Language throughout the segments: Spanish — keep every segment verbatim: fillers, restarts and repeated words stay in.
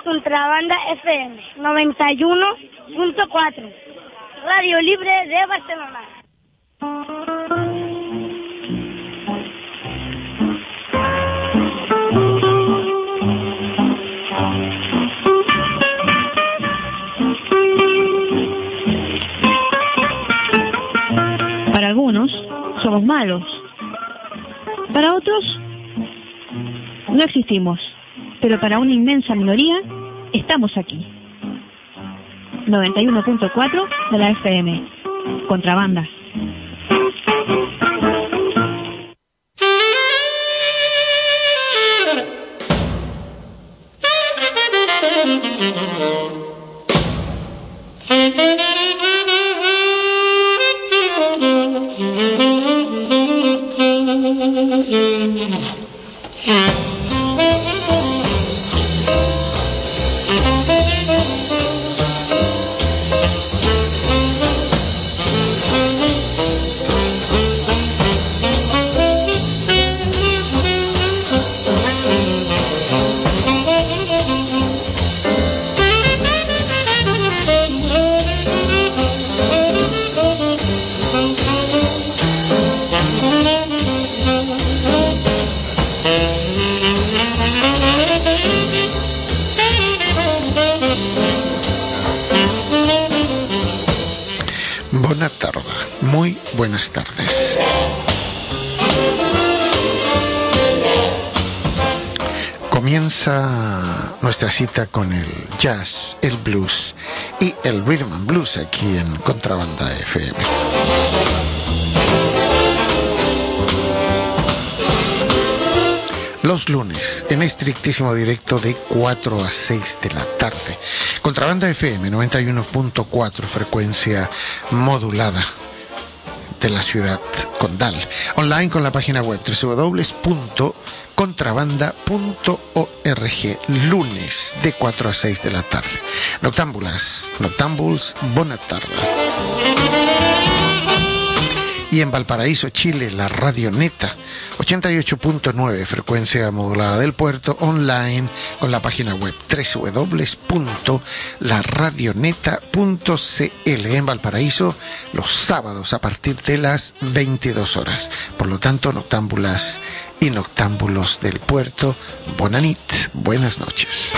Contrabanda F M noventa y uno punto cuatro, Radio Libre de Barcelona. Para algunos somos malos, para otros no existimos, pero para una inmensa minoría estamos aquí. noventa y uno punto cuatro de la F M, Contrabanda. Buena tarde, muy buenas tardes. Comienza nuestra cita con el jazz, el blues y el rhythm and blues aquí en Contrabanda F M. Los lunes, en estrictísimo directo de cuatro a seis de la tarde. Contrabanda F M noventa y uno punto cuatro, frecuencia modulada de la ciudad condal. Online con la página web doble u doble u doble u punto contrabanda punto org. Lunes de cuatro a seis de la tarde. Noctámbulas, noctámbuls, buena tarde. Y en Valparaíso, Chile, la Radio Neta, ochenta y ocho punto nueve, frecuencia modulada del puerto, online con la página web doble u doble u doble u punto la radioneta punto c l. En Valparaíso, los sábados a partir de las veintidós horas. Por lo tanto, noctámbulas y noctámbulos del puerto, bonanit, buenas noches.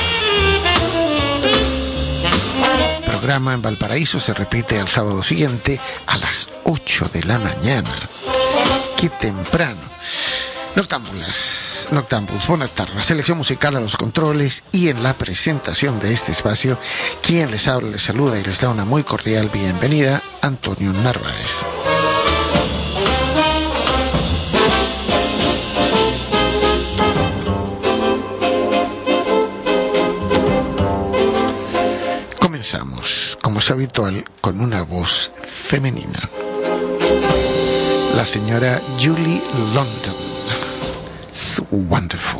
El programa en Valparaíso se repite al sábado siguiente a las ocho de la mañana. ¡Qué temprano! Noctámbulas, noctámbulos, buenas tardes. La selección musical a los controles y en la presentación de este espacio, quien les habla, les saluda y les da una muy cordial bienvenida, Antonio Narváez. Comenzamos, como es habitual, con una voz femenina. La señora Julie London. It's wonderful.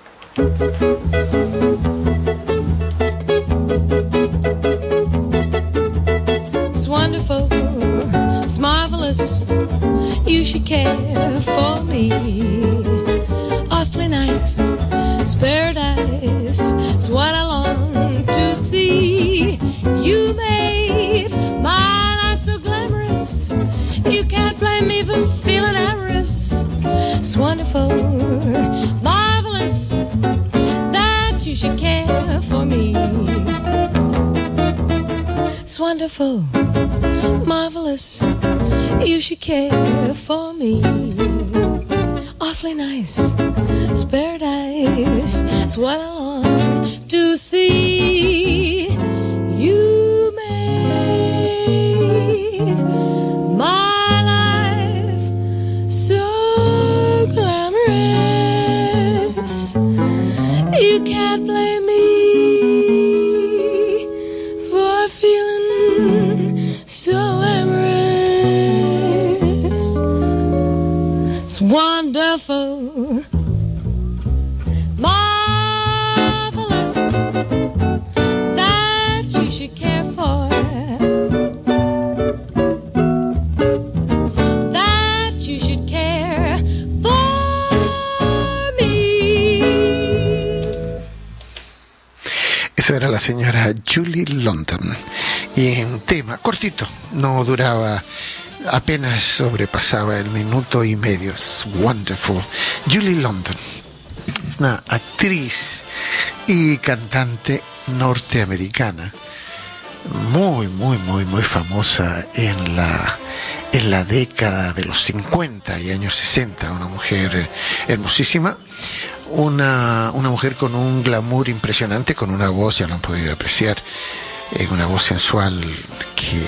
It's wonderful, it's marvelous. You should care for me. Awfully nice, it's paradise. It's what I long to see. You made my life so glamorous. You can't blame me for feeling amorous. It's wonderful, marvelous that you should care for me. It's wonderful, marvelous, you should care for me. Awfully nice, it's paradise. It's what I long to see. You made my life so glamorous. You can't blame me for feeling so amorous. It's wonderful, marvelous that you should care for. That you should care for me. Eso era la señora Julie London. Y en tema cortito, no duraba, apenas sobrepasaba el minuto y medio. Es wonderful. Julie London es una actriz y cantante norteamericana muy, muy, muy, muy famosa en la, en la década de los cincuenta y años sesenta. Una mujer hermosísima. Una, una mujer con un glamour impresionante, con una voz, ya lo han podido apreciar, eh, una voz sensual que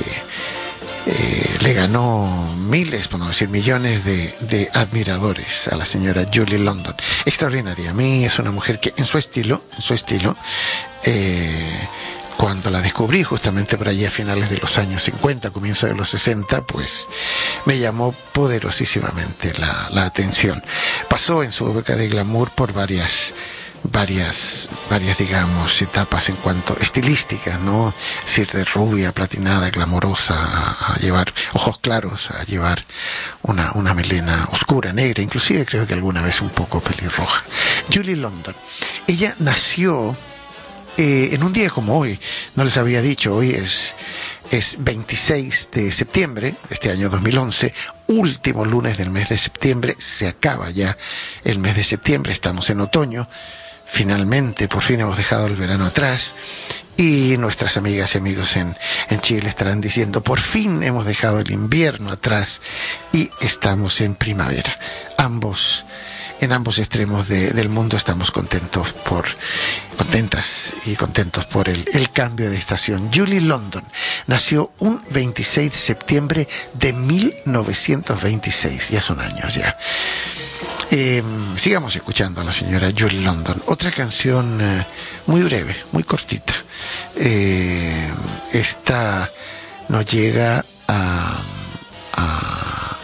eh, le ganó miles, por no decir millones de, de admiradores a la señora Julie London. Extraordinaria. A mí es una mujer que en su estilo, en su estilo, eh, cuando la descubrí justamente por allí a finales de los años cincuenta, comienzo de los sesenta, pues me llamó poderosísimamente la, la atención. Pasó en su época de glamour por varias, varias, varias, digamos, etapas en cuanto estilísticas, ¿no? Es decir, de rubia, platinada, glamorosa, a, a llevar ojos claros, a llevar una, una melena oscura, negra, inclusive creo que alguna vez un poco pelirroja. Julie London. Ella nació Eh, en un día como hoy, no les había dicho, hoy es, es veintiséis de septiembre de este año dos mil once, último lunes del mes de septiembre, se acaba ya el mes de septiembre, estamos en otoño, finalmente, por fin hemos dejado el verano atrás, y nuestras amigas y amigos en, en Chile estarán diciendo, por fin hemos dejado el invierno atrás y estamos en primavera. Ambos En ambos extremos de, del mundo estamos contentos por, contentas y contentos por el, el cambio de estación. Julie London nació un veintiséis de septiembre de mil novecientos veintiséis, ya son años ya. Eh, sigamos escuchando a la señora Julie London. Otra canción eh, muy breve, muy cortita. Eh, esta nos llega a... a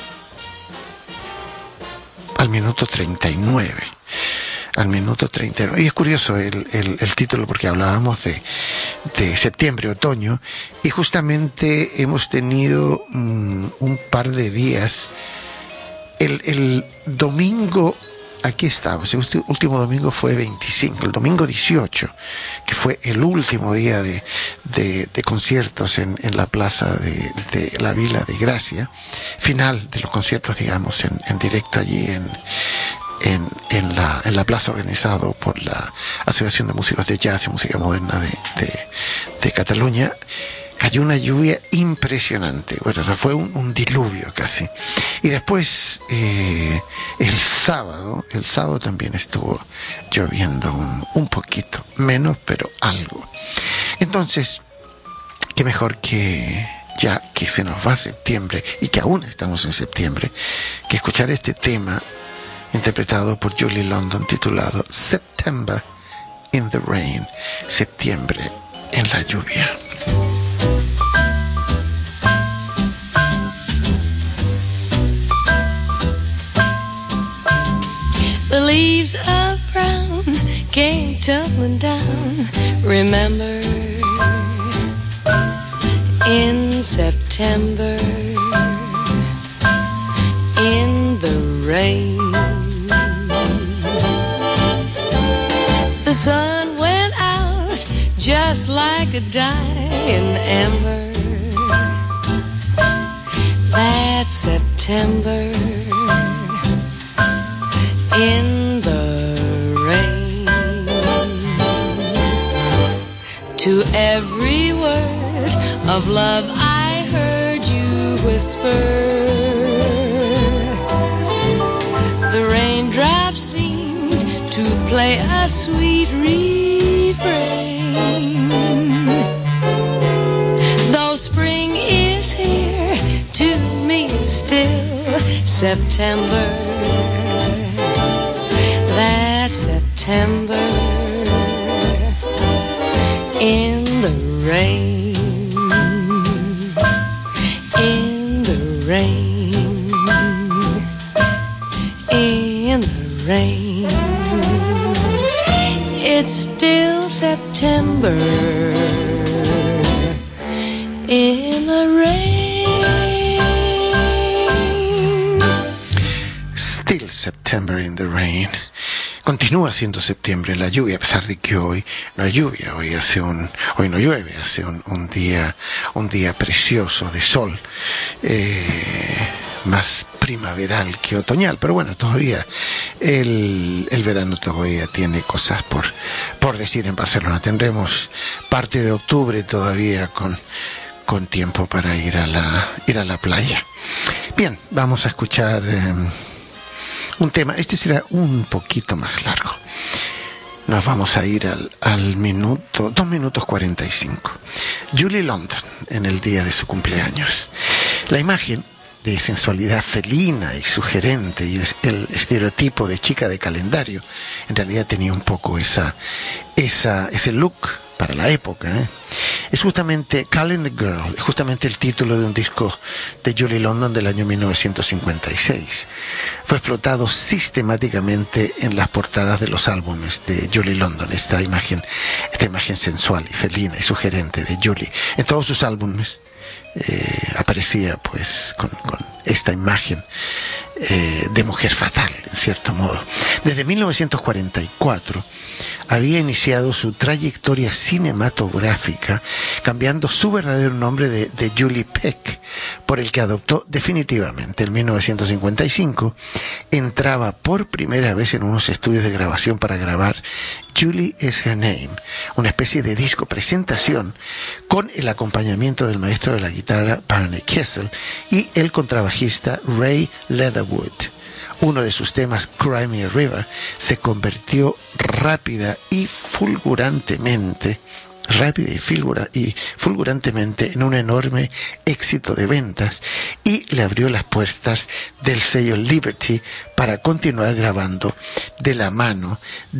al minuto treinta y nueve, al minuto treinta y nueve. Y es curioso el, el, el título porque hablábamos de, de septiembre, otoño, y justamente hemos tenido um, un par de días. El, el domingo, aquí estamos, el último domingo fue veinticinco, el domingo dieciocho, que fue el último día de, de, de conciertos en, en la plaza de, de la Vila de Gracia, final de los conciertos, digamos, en, en directo allí en, en, en, la, en la plaza, organizado por la Asociación de Músicos de Jazz y Música Moderna de, de, de Cataluña. Cayó una lluvia impresionante, bueno, o sea, fue un, un diluvio casi. Y después, eh, el sábado, el sábado también estuvo lloviendo un, un poquito, menos, pero algo. Entonces, qué mejor que, ya que se nos va septiembre, y que aún estamos en septiembre, que escuchar este tema interpretado por Julie London, titulado September in the Rain, septiembre en la lluvia. The leaves of brown came tumbling down, remember, in September, in the rain. The sun went out just like a dying ember. That September in the rain. To every word of love I heard you whisper, the raindrops seemed to play a sweet refrain. Though spring is here, to me it's still September. That September in the rain, in the rain, in the rain. It's still September in the rain. Still September in the rain. Continúa siendo septiembre la lluvia, a pesar de que hoy no hay lluvia, hoy hace un, hoy no llueve, hace un, un día, un día precioso de sol, eh, más primaveral que otoñal, pero bueno, todavía el, el verano todavía tiene cosas por, por decir en Barcelona. Tendremos parte de octubre todavía con, con tiempo para ir a la, ir a la playa. Bien, vamos a escuchar eh, un tema. Este será un poquito más largo. Nos vamos a ir al, al minuto, dos minutos cuarenta y cinco. Julie London, en el día de su cumpleaños. La imagen de sensualidad felina y sugerente y el estereotipo de chica de calendario, en realidad tenía un poco esa, esa, ese look para la época, ¿eh? Es justamente Calendar Girl, es justamente el título de un disco de Julie London del año mil novecientos cincuenta y seis. Fue explotado sistemáticamente en las portadas de los álbumes de Julie London, esta imagen, esta imagen sensual y felina y sugerente de Julie. En todos sus álbumes eh, aparecía pues con, con esta imagen eh, de mujer fatal, en cierto modo. Desde mil novecientos cuarenta y cuatro había iniciado su trayectoria cinematográfica cambiando su verdadero nombre de, de Julie Peck por el que adoptó definitivamente. En mil novecientos cincuenta y cinco entraba por primera vez en unos estudios de grabación para grabar Julie is Her Name, una especie de disco presentación con el acompañamiento del maestro de la guitarra Barney Kessel y el contrabajista Ray Leatherwood. Uno de sus temas, Cry Me a River, se convirtió rápida y fulgurantemente, rápida y, fulgura, y fulgurantemente en un enorme éxito de ventas y le abrió las puertas del sello Liberty para continuar grabando de la mano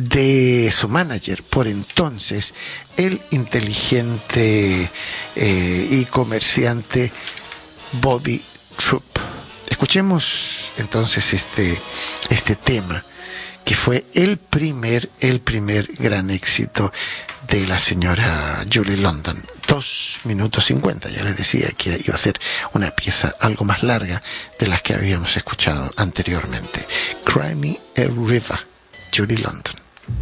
de su manager, por entonces el inteligente eh, y comerciante Bobby Troup. Escuchemos entonces este, este tema que fue el primer, el primer gran éxito de la señora Julie London. Dos minutos cincuenta, ya les decía que iba a ser una pieza algo más larga de las que habíamos escuchado anteriormente. Cry Me a River, Julie London.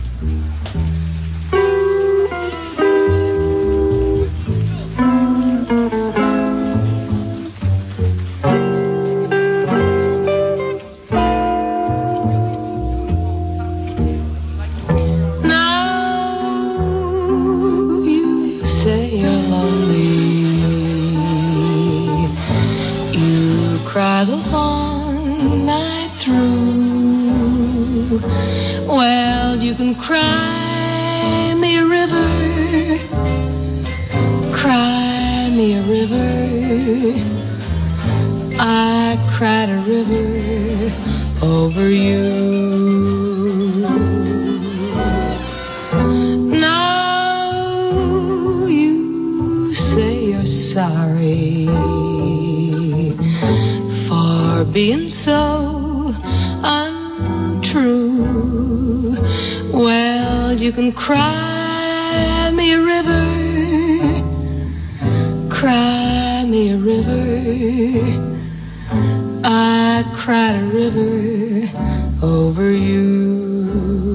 Cry the long night through. Well, you can cry me a river, cry me a river. I cried a river over you. Now you say you're sorry for being so untrue. Well, you can cry me a river, cry me a river. I cried a river over you.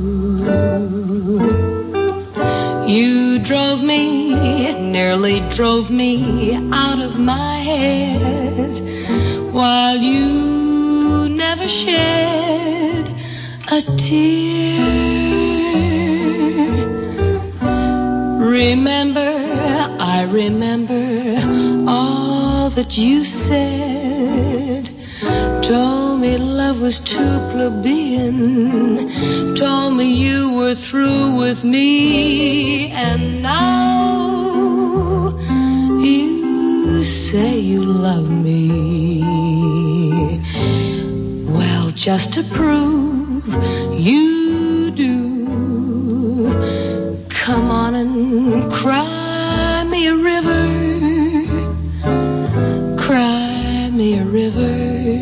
You drove me, nearly drove me out of my head, while you never shed a tear. Remember, I remember all that you said. Told me love was too plebeian, told me you were through with me, and now you say you love me. Well, just to prove you do, come on and cry me a river, cry me a river.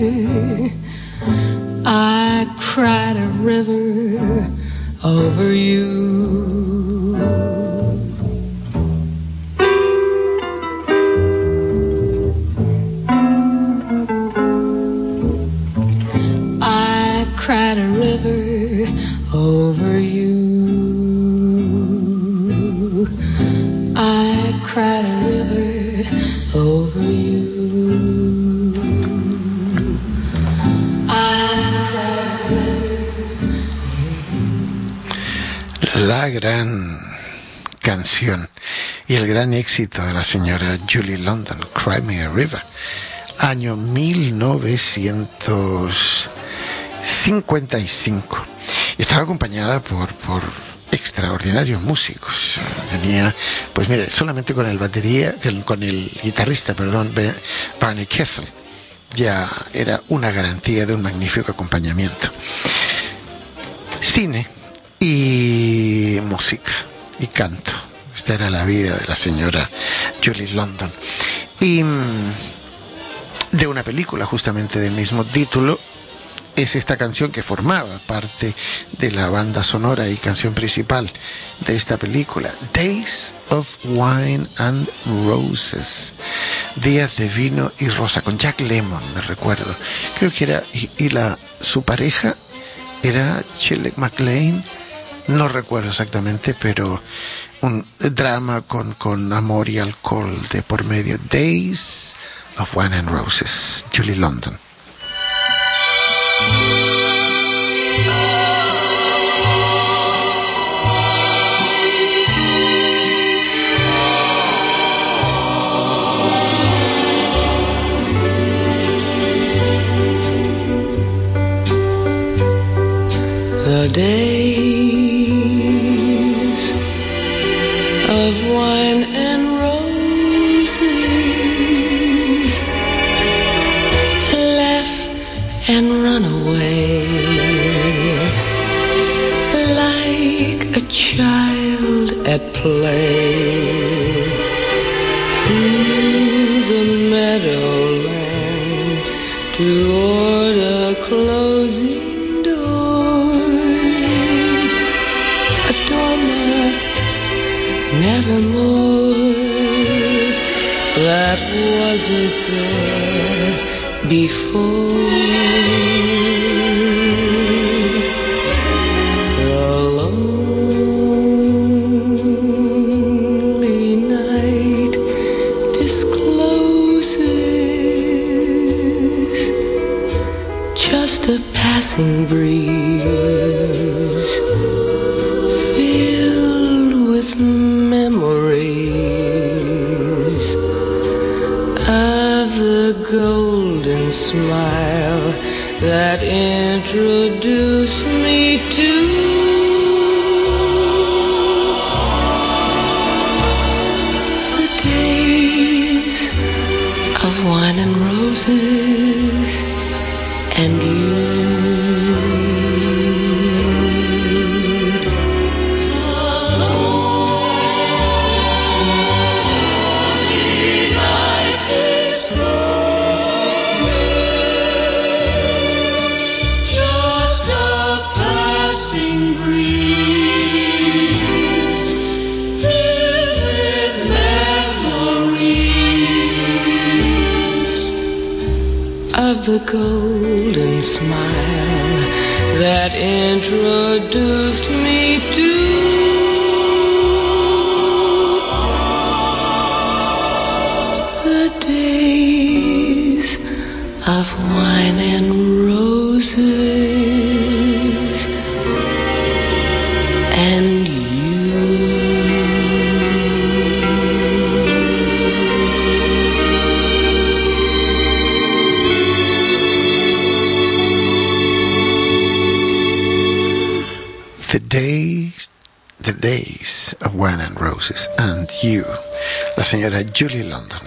I cried a river over you. I cried a river over cried a river over you. I cried. La gran canción y el gran éxito de la señora Julie London, Cry Me a River, año mil novecientos cincuenta y cinco. Y estaba acompañada por, por extraordinarios músicos. Tenía, pues mire, solamente con el batería, con el guitarrista, perdón, Barney Kessel, ya era una garantía de un magnífico acompañamiento. Cine y música y canto. Esta era la vida de la señora Julie London. Y de una película justamente del mismo título es esta canción que formaba parte de la banda sonora y canción principal de esta película, Days of Wine and Roses, Días de Vino y Rosa, con Jack Lemmon, me recuerdo. Creo que era, y, y la su pareja era Shirley MacLaine, no recuerdo exactamente, pero un drama con, con amor y alcohol de por medio. Days of Wine and Roses, Julie London. The days of wine and roses, laugh and run away like a child at play through the meadowland toward a closing nevermore, that wasn't there before. The lonely night discloses just a passing breeze filled with memories of the golden smile that introduced me to the days of wine and roses and you. The golden smile that introduced me to the days of wine and roses and you. The days, the days of wine and roses and you, la señora Julie London.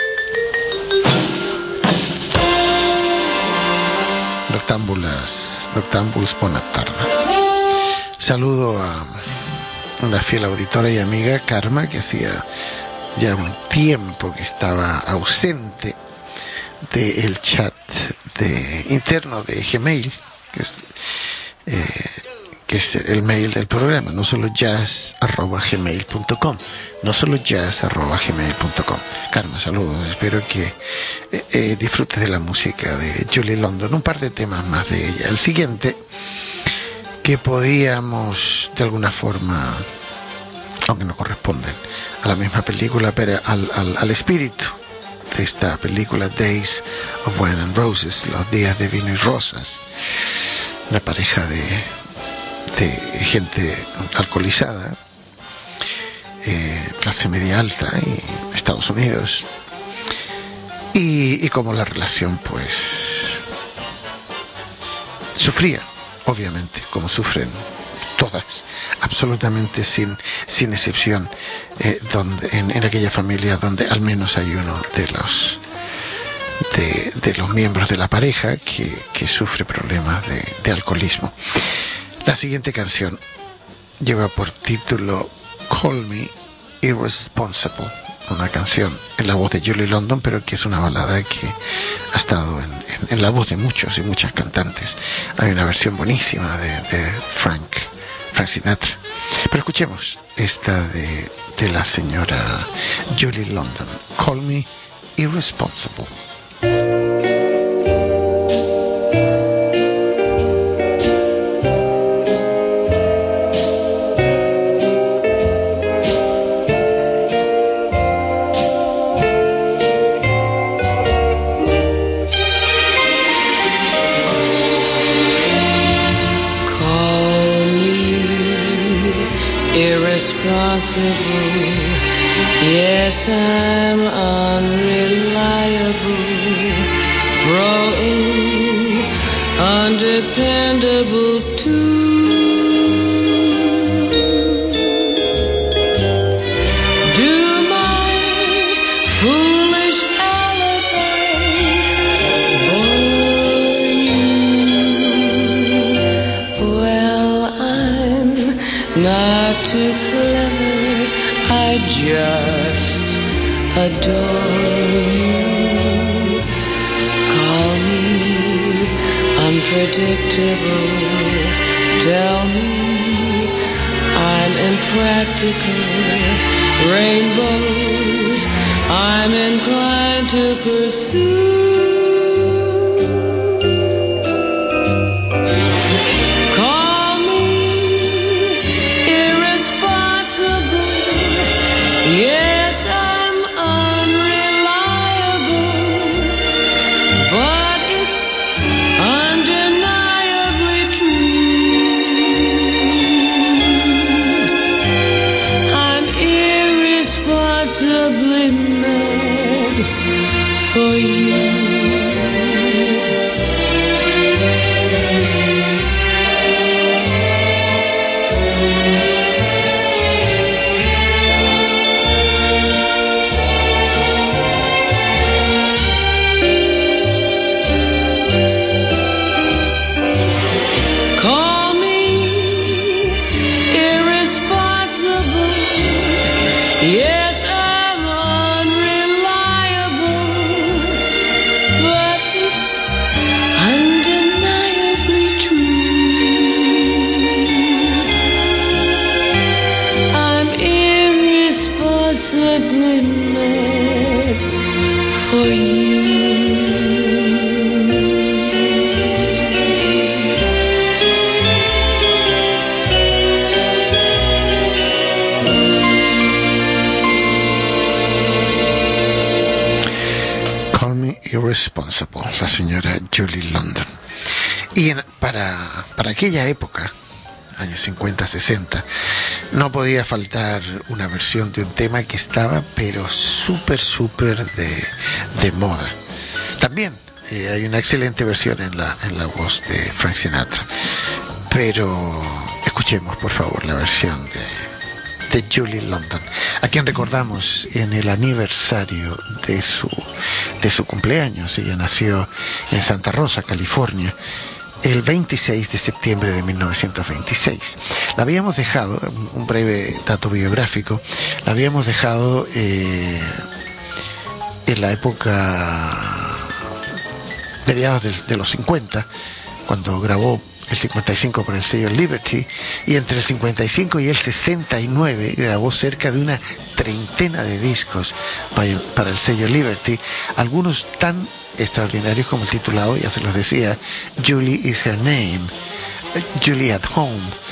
Noctámbulas, noctámbulos, buena tarde. Saludo a una fiel auditora y amiga, Karma, que hacía ya un tiempo que estaba ausente del chat de, interno de Gmail, que es... Eh, que es el mail del programa, no solo jazz arroba gmail punto com, no solo jazz arroba gmail punto com. Karma, saludos, espero que eh, eh, disfrutes de la música de Julie London, un par de temas más de ella. El siguiente, que podíamos de alguna forma aunque no corresponden a la misma película, pero al, al, al espíritu de esta película, Days of Wine and Roses, los días de vino y rosas. Una pareja de, de gente alcoholizada, eh, clase media alta en Estados Unidos, y, y como la relación pues sufría, obviamente, como sufren todas, absolutamente sin, sin excepción, eh, donde, en, en aquella familia donde al menos hay uno de los de, de los miembros de la pareja que, que sufre problemas de, de alcoholismo. La siguiente canción lleva por título Call Me Irresponsible, una canción en la voz de Julie London, pero que es una balada que ha estado en, en, en la voz de muchos y muchas cantantes. Hay una versión buenísima de, de Frank Frank Sinatra, pero escuchemos esta de, de la señora Julie London, Call Me Irresponsible. Irresponsible, yes, I'm unreliable, throwing undependable too. Do my foolish alibis bore you? Well, I'm not too clever, I just adore you. Call me unpredictable, tell me I'm impractical. Rainbows I'm inclined to pursue. Yes, I'm unreliable, but it's undeniably true. I'm irresponsibly mad for you. Yes, I'm unreliable, but it's undeniably true. I'm irresponsibly mad for you. Irresponsible, la señora Julie London. Y en, para, para aquella época, años cincuenta, sesenta, no podía faltar una versión de un tema que estaba pero súper, súper de, de moda. También eh, hay una excelente versión en la, en la voz de Frank Sinatra, pero escuchemos por favor la versión de de Julie London, a quien recordamos en el aniversario de su, de su cumpleaños. Ella nació en Santa Rosa, California, el veintiséis de septiembre de mil novecientos veintiséis. La habíamos dejado, un breve dato biográfico, la habíamos dejado eh, en la época mediados de, de los cincuenta, cuando grabó el cincuenta y cinco por el sello Liberty, y entre el cincuenta y cinco y el sesenta y nueve grabó cerca de una treintena de discos para el, para el sello Liberty, algunos tan extraordinarios como el titulado, ya se los decía, Julie is her name, Julie at Home,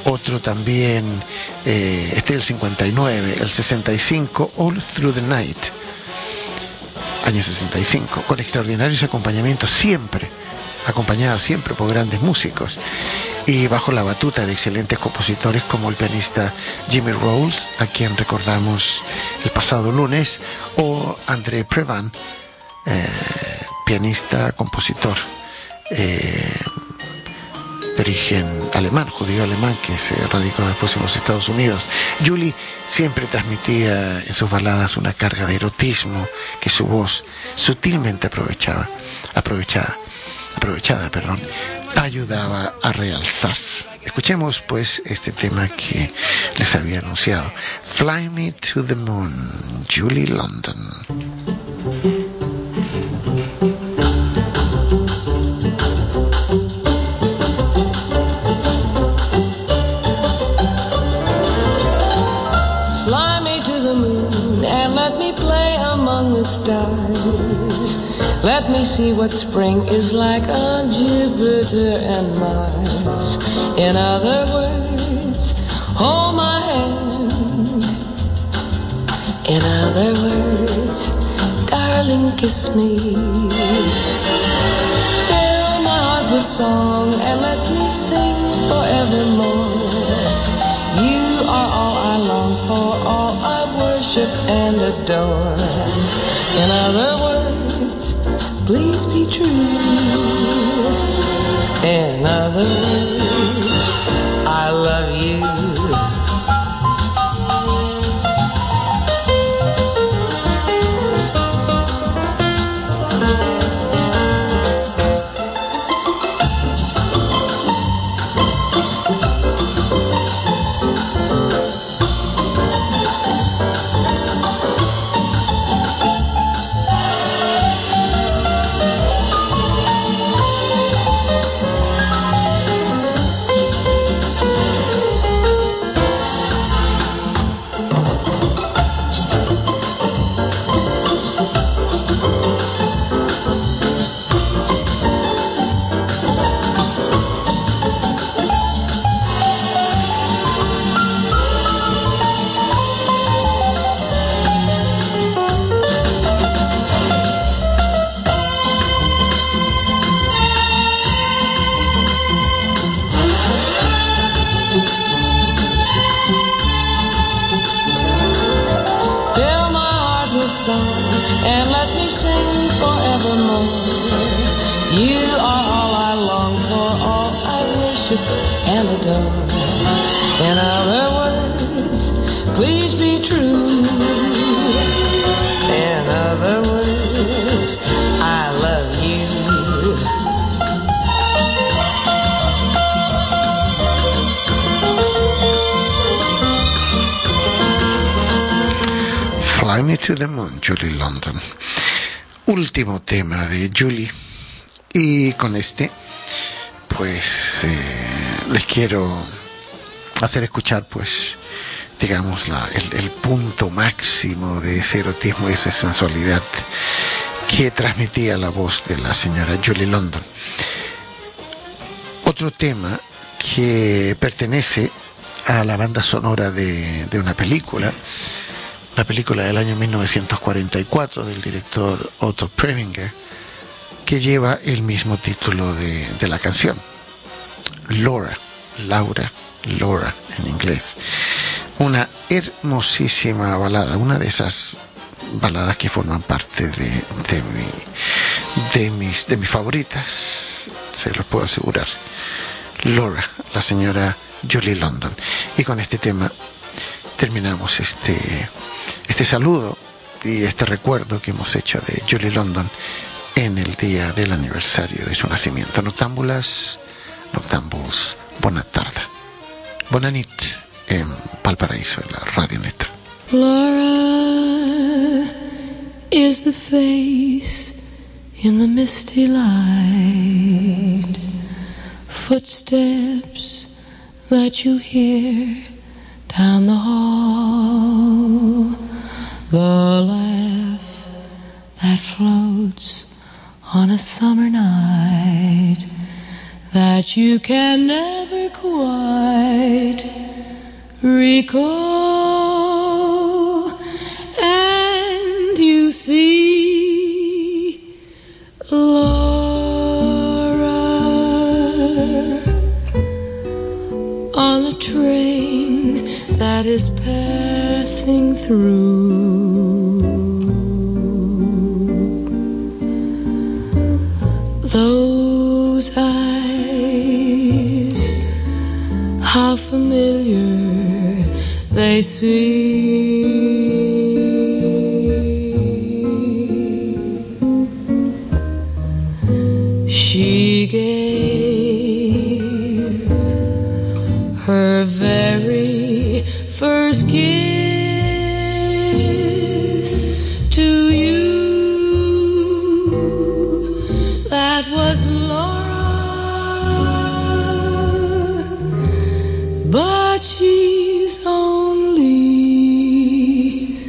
Otro también, eh, este del cincuenta y nueve, el sesenta y cinco, All Through the Night, año sesenta y cinco, con extraordinarios acompañamientos, siempre acompañada siempre por grandes músicos y bajo la batuta de excelentes compositores como el pianista Jimmy Rowles, a quien recordamos el pasado lunes, o André Previn, eh, pianista, compositor eh, de origen alemán, judío alemán, que se radicó después en los Estados Unidos. Julie siempre transmitía en sus baladas una carga de erotismo que su voz sutilmente aprovechaba, aprovechaba, aprovechada, perdón, ayudaba a realzar. Escuchemos pues este tema que les había anunciado. Fly Me to the Moon, Julie London. Stars. Let me see what spring is like on Jupiter and Mars. In other words, hold my hand. In other words, darling, kiss me. Fill my heart with song and let me sing forevermore. You are all I long for, all I worship and adore. In other words, please be true. In other words, I love you. Fly Me to the Moon, Julie London. Último tema de Julie. Y con este, pues, eh, les quiero hacer escuchar, pues, digamos, la, el, el punto máximo de ese erotismo y esa sensualidad que transmitía la voz de la señora Julie London. Otro tema que pertenece a la banda sonora de, de una película, una película del año mil novecientos cuarenta y cuatro del director Otto Preminger, que lleva el mismo título de, de la canción, Laura, Laura, Laura en inglés. Una hermosísima balada, una de esas baladas que forman parte de, de, mi, de, mis, de mis favoritas, se los puedo asegurar. Laura, la señora Julie London. Y con este tema terminamos este, este saludo y este recuerdo que hemos hecho de Julie London en el día del aniversario de su nacimiento. Noctámbulas, noctámbuls, buena tarde. Bona nit en Valparaíso, en la Radio Neta. Laura is the face in the misty light, footsteps that you hear down the hall, the laugh that floats on a summer night, that you can never quite recall, and you see Laura on a train that is passing through. Those eyes, how familiar they seem. She gave her very first kiss to you. That was Laura, but she's only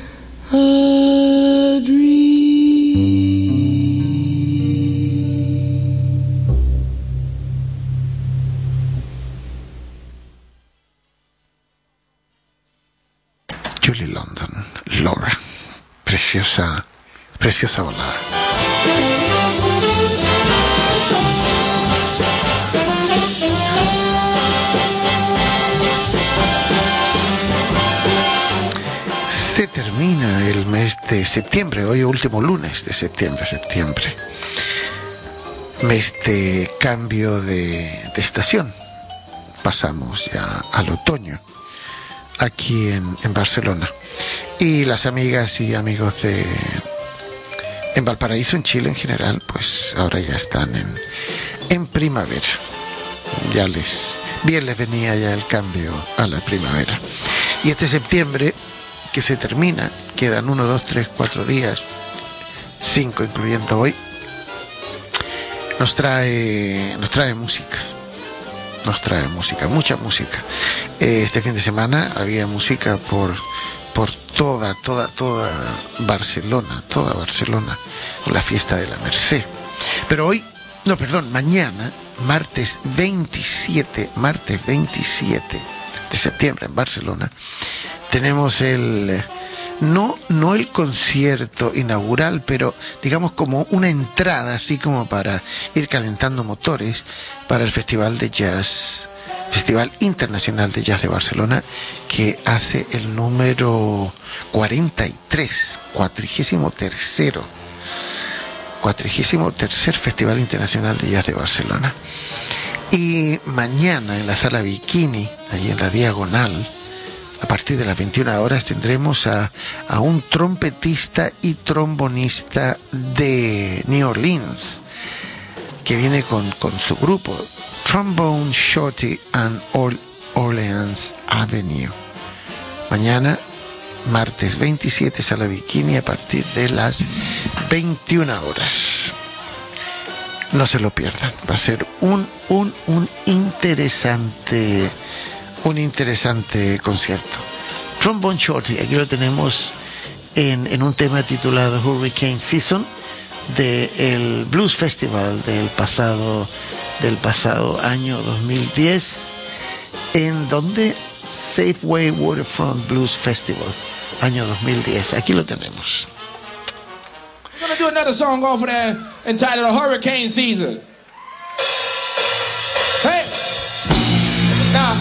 a dream. Julie London, Laura, preciosa, preciosa balada. Se termina el mes de septiembre, hoy último lunes de septiembre, septiembre. Mes de cambio de, de estación. Pasamos ya al otoño, aquí en, en Barcelona. Y las amigas y amigos de en Valparaíso, en Chile en general, pues ahora ya están en, en primavera. Ya les, bien les venía ya el cambio a la primavera. Y este septiembre que se termina, quedan uno, dos, tres, cuatro días, cinco incluyendo hoy, nos trae, nos trae música, nos trae música, mucha música. Este fin de semana había música por, por toda, toda, toda Barcelona, toda Barcelona, la fiesta de la Merced. Pero hoy, no, perdón, mañana, martes veintisiete, martes veintisiete de septiembre en Barcelona, tenemos el, no, no el concierto inaugural, pero digamos como una entrada, así como para ir calentando motores para el Festival de Jazz, Festival Internacional de Jazz de Barcelona, que hace el número cuarenta y tres, cuatrigésimo tercero, cuatrigésimo tercer Festival Internacional de Jazz de Barcelona. Y mañana en la Sala Bikini, allí en la Diagonal, a partir de las veintiuna horas tendremos a, a un trompetista y trombonista de New Orleans que viene con, con su grupo Trombone Shorty and Or- Orleans Avenue. Mañana, martes veintisiete, Sala Bikini, a partir de las veintiuna horas. No se lo pierdan, va a ser un, un, un interesante... un interesante concierto. Trombone Shorty, aquí lo tenemos en, en un tema titulado Hurricane Season del Blues Festival del pasado del pasado año dos mil diez, en donde Safeway Waterfront Blues Festival, año dos mil diez. Aquí lo tenemos. We're gonna do another song off of there entitled Hurricane Season. Hey, now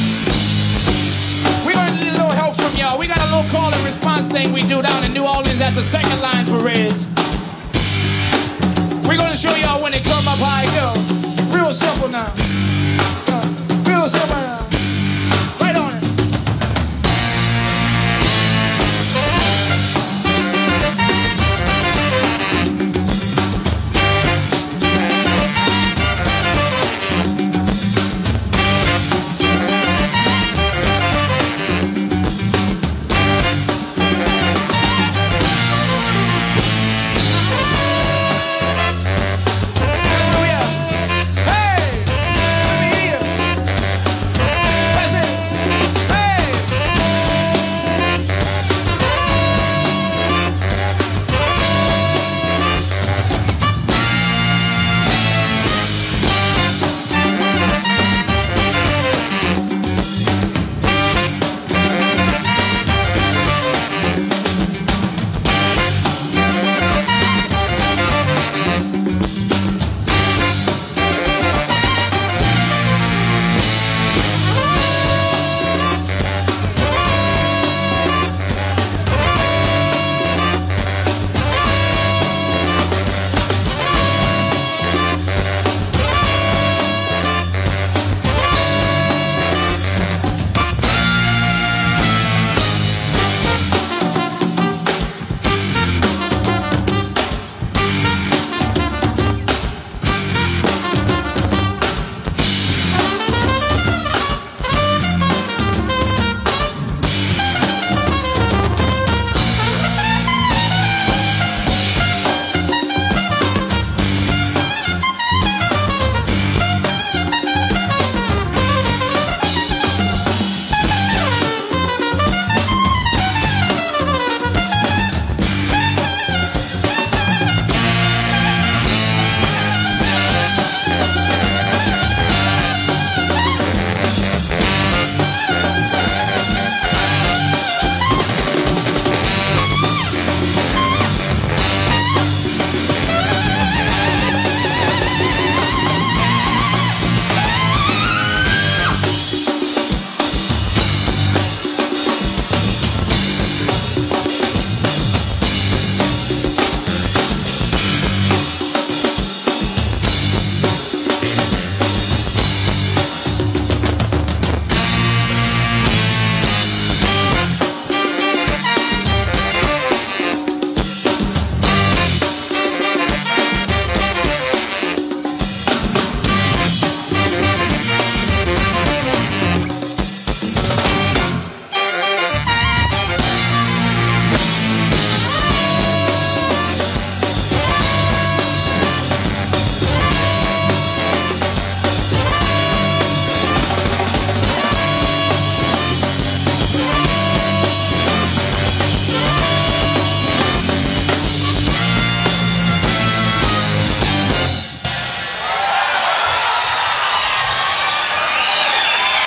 from y'all. We got a little call and response thing we do down in New Orleans at the second line parades. We're gonna show y'all when they come up how it go. Real simple now. Uh, real simple now. Right on it.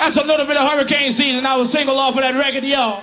That's a little bit of hurricane season. I was single off of that record, y'all.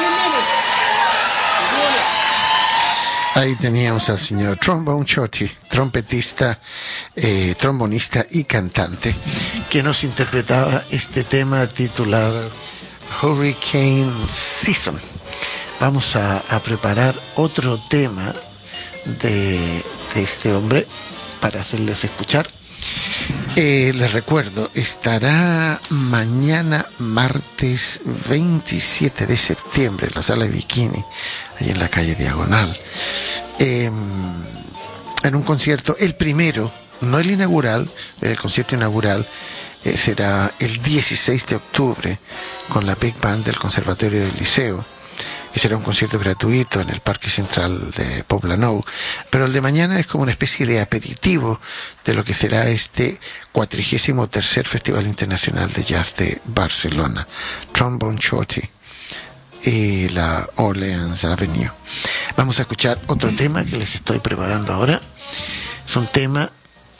Ahí teníamos al señor Trombone Shorty, trompetista, eh, trombonista y cantante, que nos interpretaba este tema titulado Hurricane Season. Vamos a, a preparar otro tema de, de este hombre para hacerles escuchar. Eh, les recuerdo, estará mañana martes veintisiete de septiembre en la Sala Bikini, ahí en la calle Diagonal, eh, en un concierto, el primero, no el inaugural, el concierto inaugural eh, será el dieciséis de octubre con la Big Band del Conservatorio del Liceo, que será un concierto gratuito en el Parque Central de Poblenou, pero el de mañana es como una especie de aperitivo de lo que será este cuatrigésimo tercer Festival Internacional de Jazz de Barcelona, Trombone Shorty y la Orleans Avenue. Vamos a escuchar otro tema que les estoy preparando ahora. Es un tema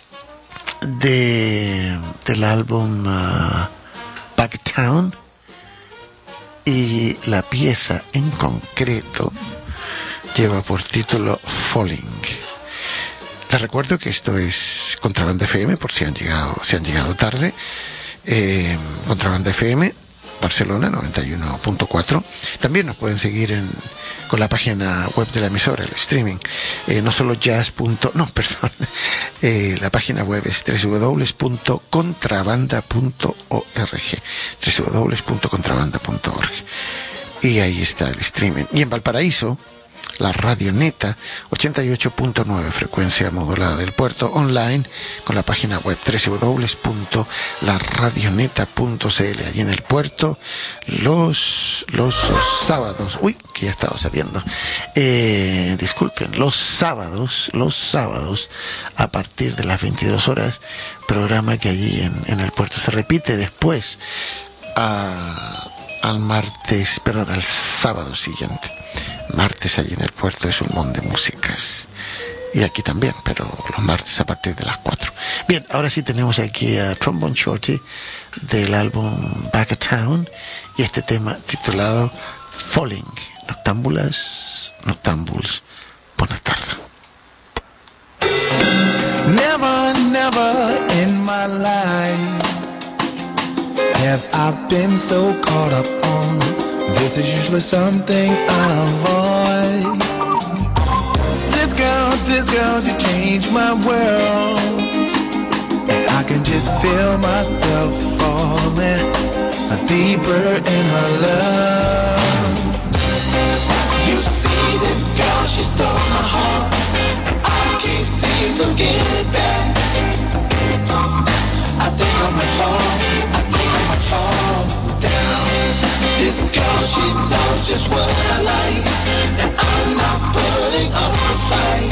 de del álbum uh, Backtown, y la pieza en concreto lleva por título Falling. Les recuerdo que esto es Contrabanda F M, por si han llegado, si han llegado tarde. Eh, Contrabanda F M, Barcelona noventa y uno punto cuatro. También nos pueden seguir en, con la página web de la emisora, el streaming. Eh, no solo jazz. No, perdón. Eh, la página web es doble u doble u doble u punto contrabanda punto org. doble u doble u doble u punto contrabanda punto org. Y ahí está el streaming. Y en Valparaíso, la Radio Neta, ochenta y ocho punto nueve, frecuencia modulada del puerto, online, con la página web doble u doble u doble u punto la radioneta punto c l. Allí en el puerto, los, los, los sábados, uy, que ya estaba saliendo, eh, disculpen, los sábados, los sábados, a partir de las veintidós horas, programa que allí en, en el puerto se repite después, a, al martes, perdón, al sábado siguiente. Martes allí en el puerto es un montón de músicas, y aquí también, pero los martes a partir de las cuatro. Bien, ahora sí tenemos aquí a Trombone Shorty del álbum Backtown y este tema titulado Falling. Noctámbulas, noctámbuls, buenas tardes. Never, never in my life have I been so caught up on. This is usually something I avoid. This girl, this girl, she changed my world, and I can just feel myself falling deeper in her love. You see, this girl, she stole my heart, and I can't seem to get it back. I think I might fall, I think I might fall down. This girl, she knows just what I like, and I'm not putting up a fight.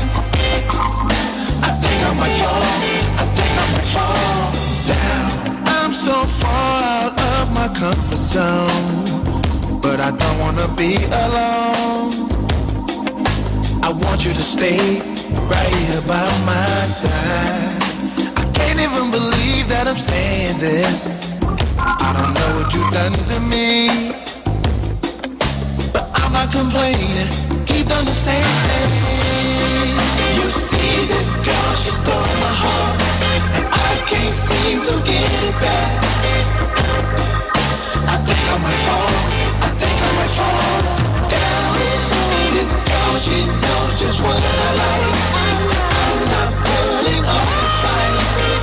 I think I might fall, I think I might fall down. I'm so far out of my comfort zone, but I don't wanna be alone. I want you to stay right here by my side. I can't even believe that I'm saying this. I don't know what you've done to me, but I'm not complaining. Keep doing the same thing. You see, this girl, she stole my heart, and I can't seem to get it back. I think I might fall, I think I might fall down. This girl, she knows just what I like. I'm not putting up a fight.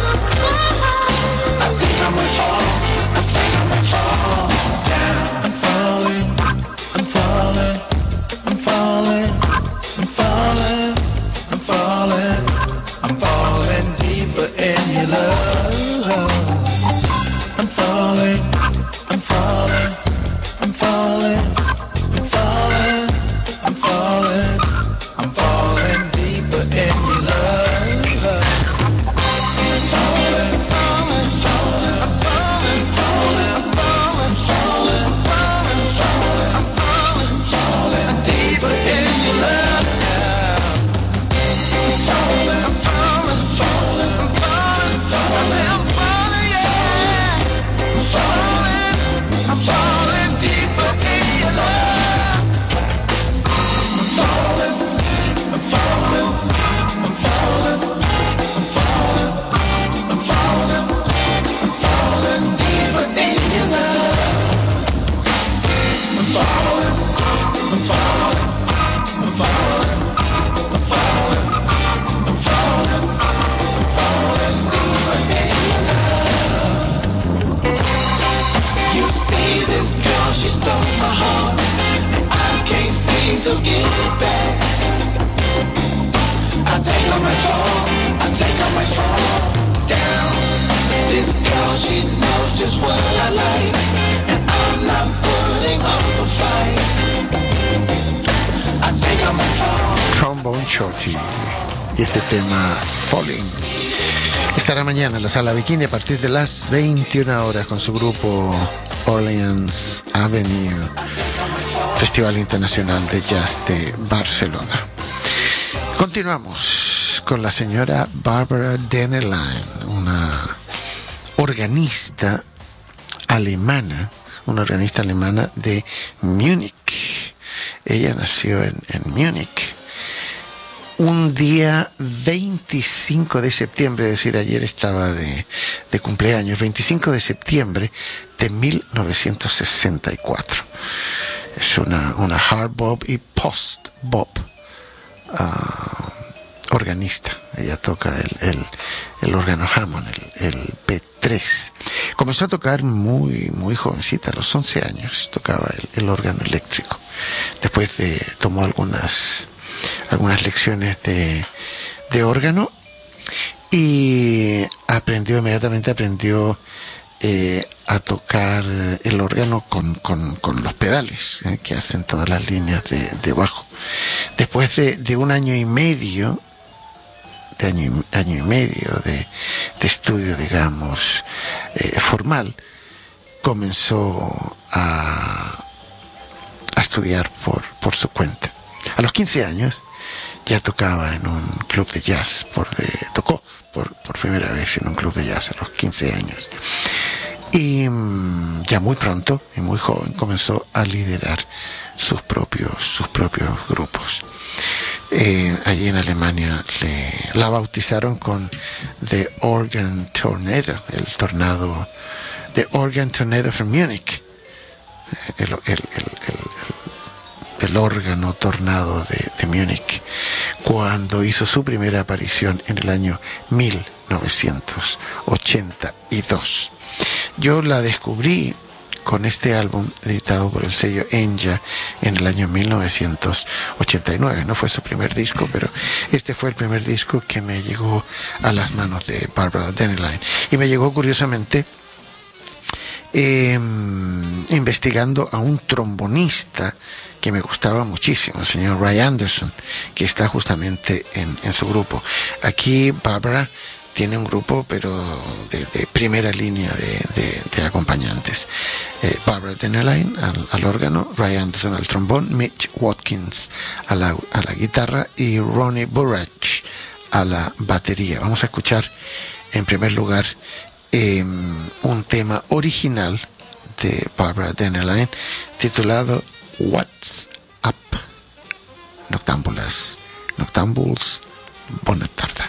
I think I might fall, I think I might fall down. I'm falling, I'm falling, I'm falling, I'm falling, I'm falling, I'm falling deeper in your love. I'm falling, I'm falling, I'm falling, I'm falling. Shorty y este tema Falling. Estará mañana en la Sala Bikini a partir de las veintiuna horas con su grupo Orleans Avenue, Festival Internacional de Jazz de Barcelona. Continuamos con la señora Barbara Dennerlein, una organista alemana, una organista alemana de Múnich. Ella nació en, en Múnich un día veinticinco de septiembre, es decir, ayer estaba de, de cumpleaños, veinticinco de septiembre de mil novecientos sesenta y cuatro. Es una, una hard bop y post bop uh, organista. Ella toca el, el, el órgano Hammond, el, el P tres. Comenzó a tocar muy, muy jovencita, a los once años, tocaba el, el órgano eléctrico. Después de, tomó algunas, algunas lecciones de, de órgano y aprendió, inmediatamente aprendió eh, a tocar el órgano con, con, con los pedales eh, que hacen todas las líneas de, de bajo. Después de, de un año y medio, de año, año y medio de, de estudio, digamos, eh, formal, comenzó a, a estudiar por, por su cuenta. A los quince años ya tocaba en un club de jazz, por de, tocó por, por primera vez en un club de jazz a los quince años. Y mmm, ya muy pronto y muy joven comenzó a liderar sus propios, sus propios grupos. Eh, allí en Alemania le, la bautizaron con The Organ Tornado, el tornado, The Organ Tornado from Munich, el, el, el, el, el órgano tornado de, de Múnich, cuando hizo su primera aparición en el año mil novecientos ochenta y dos. Yo la descubrí con este álbum editado por el sello Enya en el año mil novecientos ochenta y nueve. No fue su primer disco, pero este fue el primer disco que me llegó a las manos de Barbara Dennerlein. Y me llegó curiosamente eh, investigando a un trombonista que me gustaba muchísimo, el señor Ray Anderson, que está justamente en, en su grupo. Aquí Barbara tiene un grupo, pero de, de primera línea de, de, de acompañantes. Eh, Barbara Dennerlein al, al órgano, Ray Anderson al trombón, Mitch Watkins a la, a la guitarra y Ronnie Burrach a la batería. Vamos a escuchar en primer lugar eh, un tema original de Barbara Dennerlein titulado What's Up. Noctámbulas, noctámbuls, bona tarda.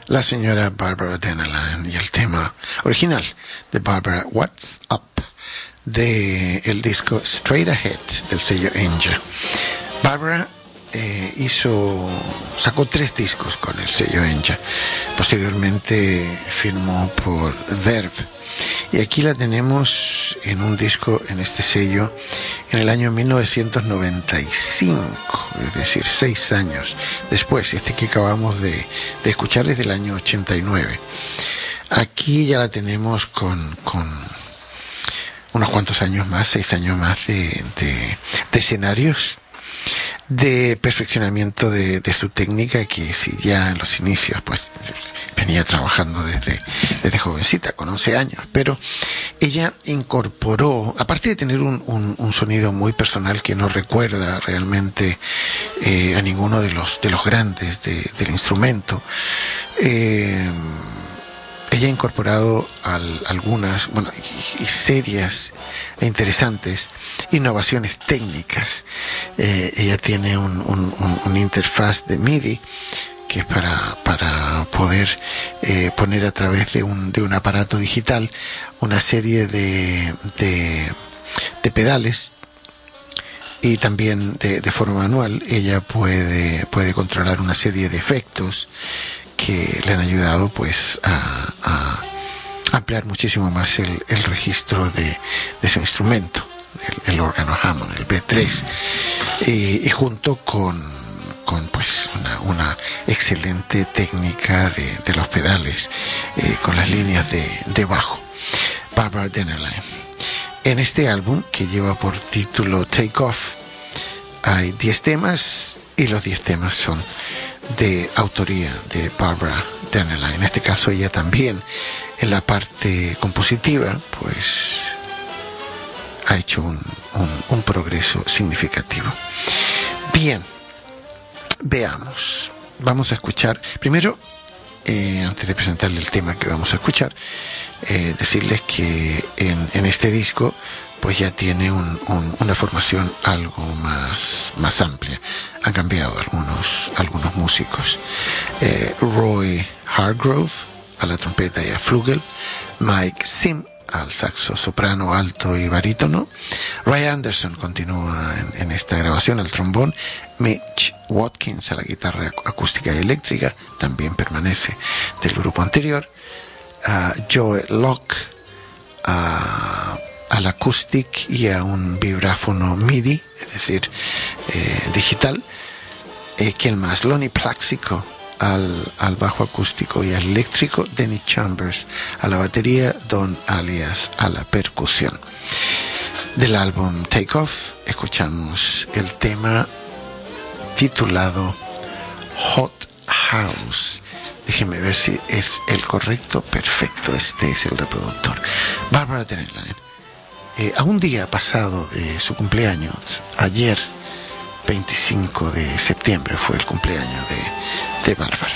la señora Barbara Dennerlein y el tema original de Barbara, What's Up, de el disco Straight Ahead del sello Enja. Barbara eh, hizo, sacó tres discos con el sello Enja. Posteriormente firmó por Verve. Y aquí la tenemos en un disco en este sello en el año mil novecientos noventa y cinco, es decir, seis años después. Este que acabamos de, de escuchar es del año ochenta y nueve. Aquí ya la tenemos con, con unos cuantos años más, seis años más de, de, de escenarios, de perfeccionamiento de, de su técnica, que si ya en los inicios pues venía trabajando desde, desde jovencita, con once años, pero ella incorporó, aparte de tener un, un, un sonido muy personal que no recuerda realmente eh, a ninguno de los, de los grandes de, del instrumento, eh, ella ha incorporado al, algunas, bueno, y, y serias e interesantes innovaciones técnicas. Eh, ella tiene un, un, un, un interfaz de MIDI que es para, para poder eh, poner a través de un, de un aparato digital una serie de, de, de pedales, y también de, de forma manual ella puede, puede controlar una serie de efectos que le han ayudado pues a, a ampliar muchísimo más el, el registro de, de su instrumento, el, el órgano Hammond, el B tres, y, y junto con, con pues una, una excelente técnica de, de los pedales eh, con las líneas de, de bajo. Barbara Dennerlein. En este álbum, que lleva por título Take Off, hay diez temas, y los diez temas son de autoría de Barbara Dennerlein. En este caso ella también en la parte compositiva pues ha hecho un, un, un progreso significativo. Bien, veamos, vamos a escuchar primero, eh, antes de presentarle el tema que vamos a escuchar, eh, decirles que en, en este disco pues ya tiene un, un, una formación algo más, más amplia. Han cambiado algunos, algunos músicos. Eh, Roy Hargrove a la trompeta y a flugel, Mike Sim al saxo soprano, alto y barítono, Ray Anderson continúa en, en esta grabación al trombón, Mitch Watkins a la guitarra acústica y eléctrica, también permanece del grupo anterior, uh, Joe Locke a uh, al acoustic y a un vibráfono MIDI, es decir, eh, digital. Eh, ¿Quién más? Lonnie Plaxico al, al bajo acústico y al eléctrico, Denny Chambers a la batería, Don Alias a la percusión. Del álbum Take Off escuchamos el tema titulado Hot House. Déjenme ver si es el correcto. Perfecto, este es el reproductor. Barbara Dennerlein. Eh, a un día pasado de su cumpleaños, ayer veinticinco de septiembre fue el cumpleaños de, de Bárbara.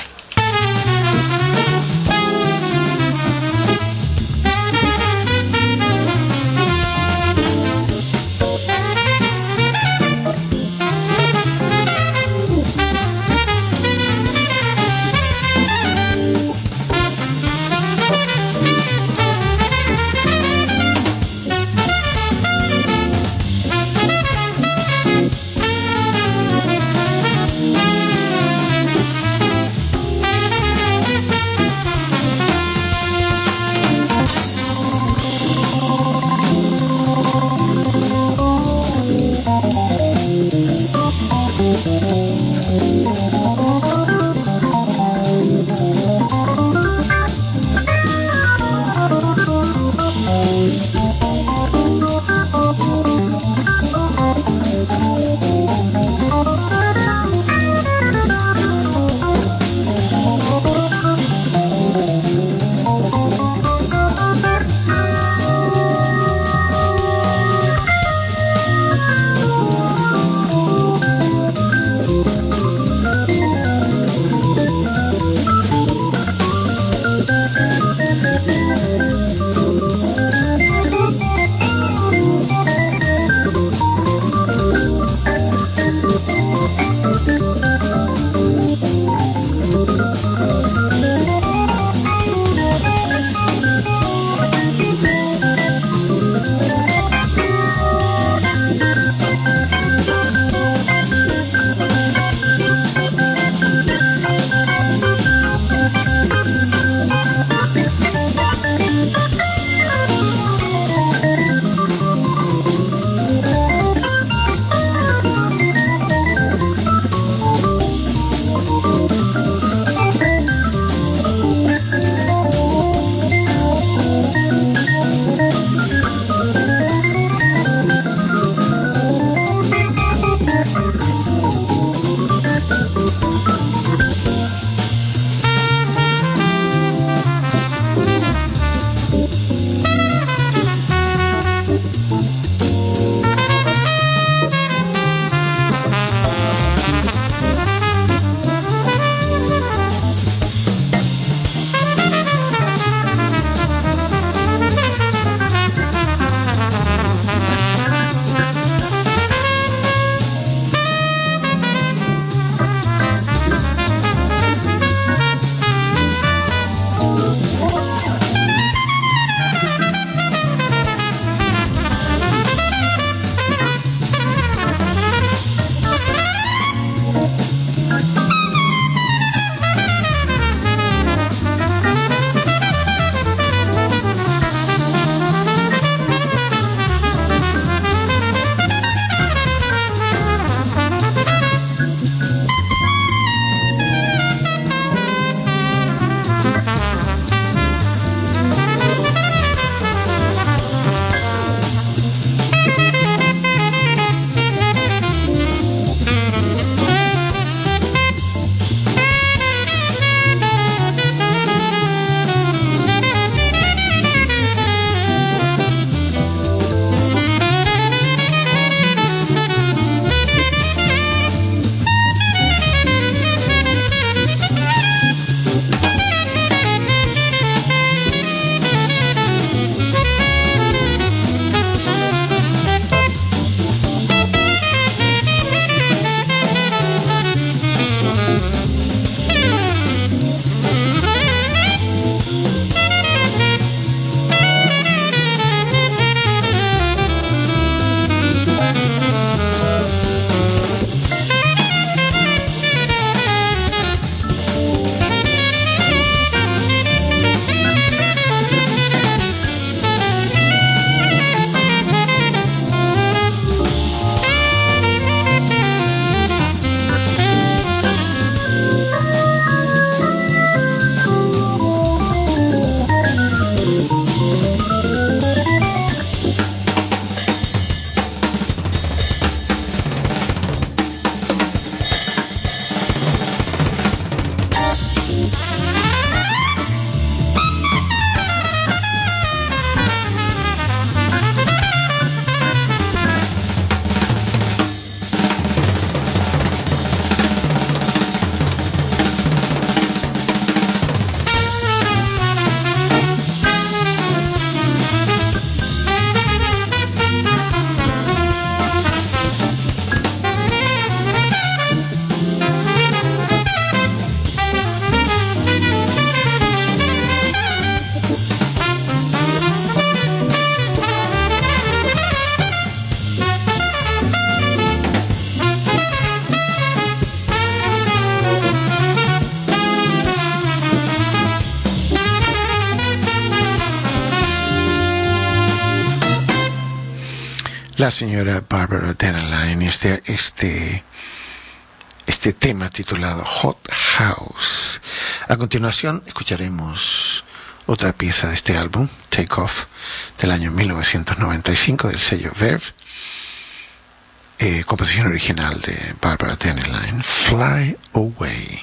La señora Barbara Dennerlein y este, este, este tema titulado Hot House. A continuación escucharemos otra pieza de este álbum, Take Off, del año mil novecientos noventa y cinco, del sello Verve, eh, composición original de Barbara Dennerlein, Fly Away.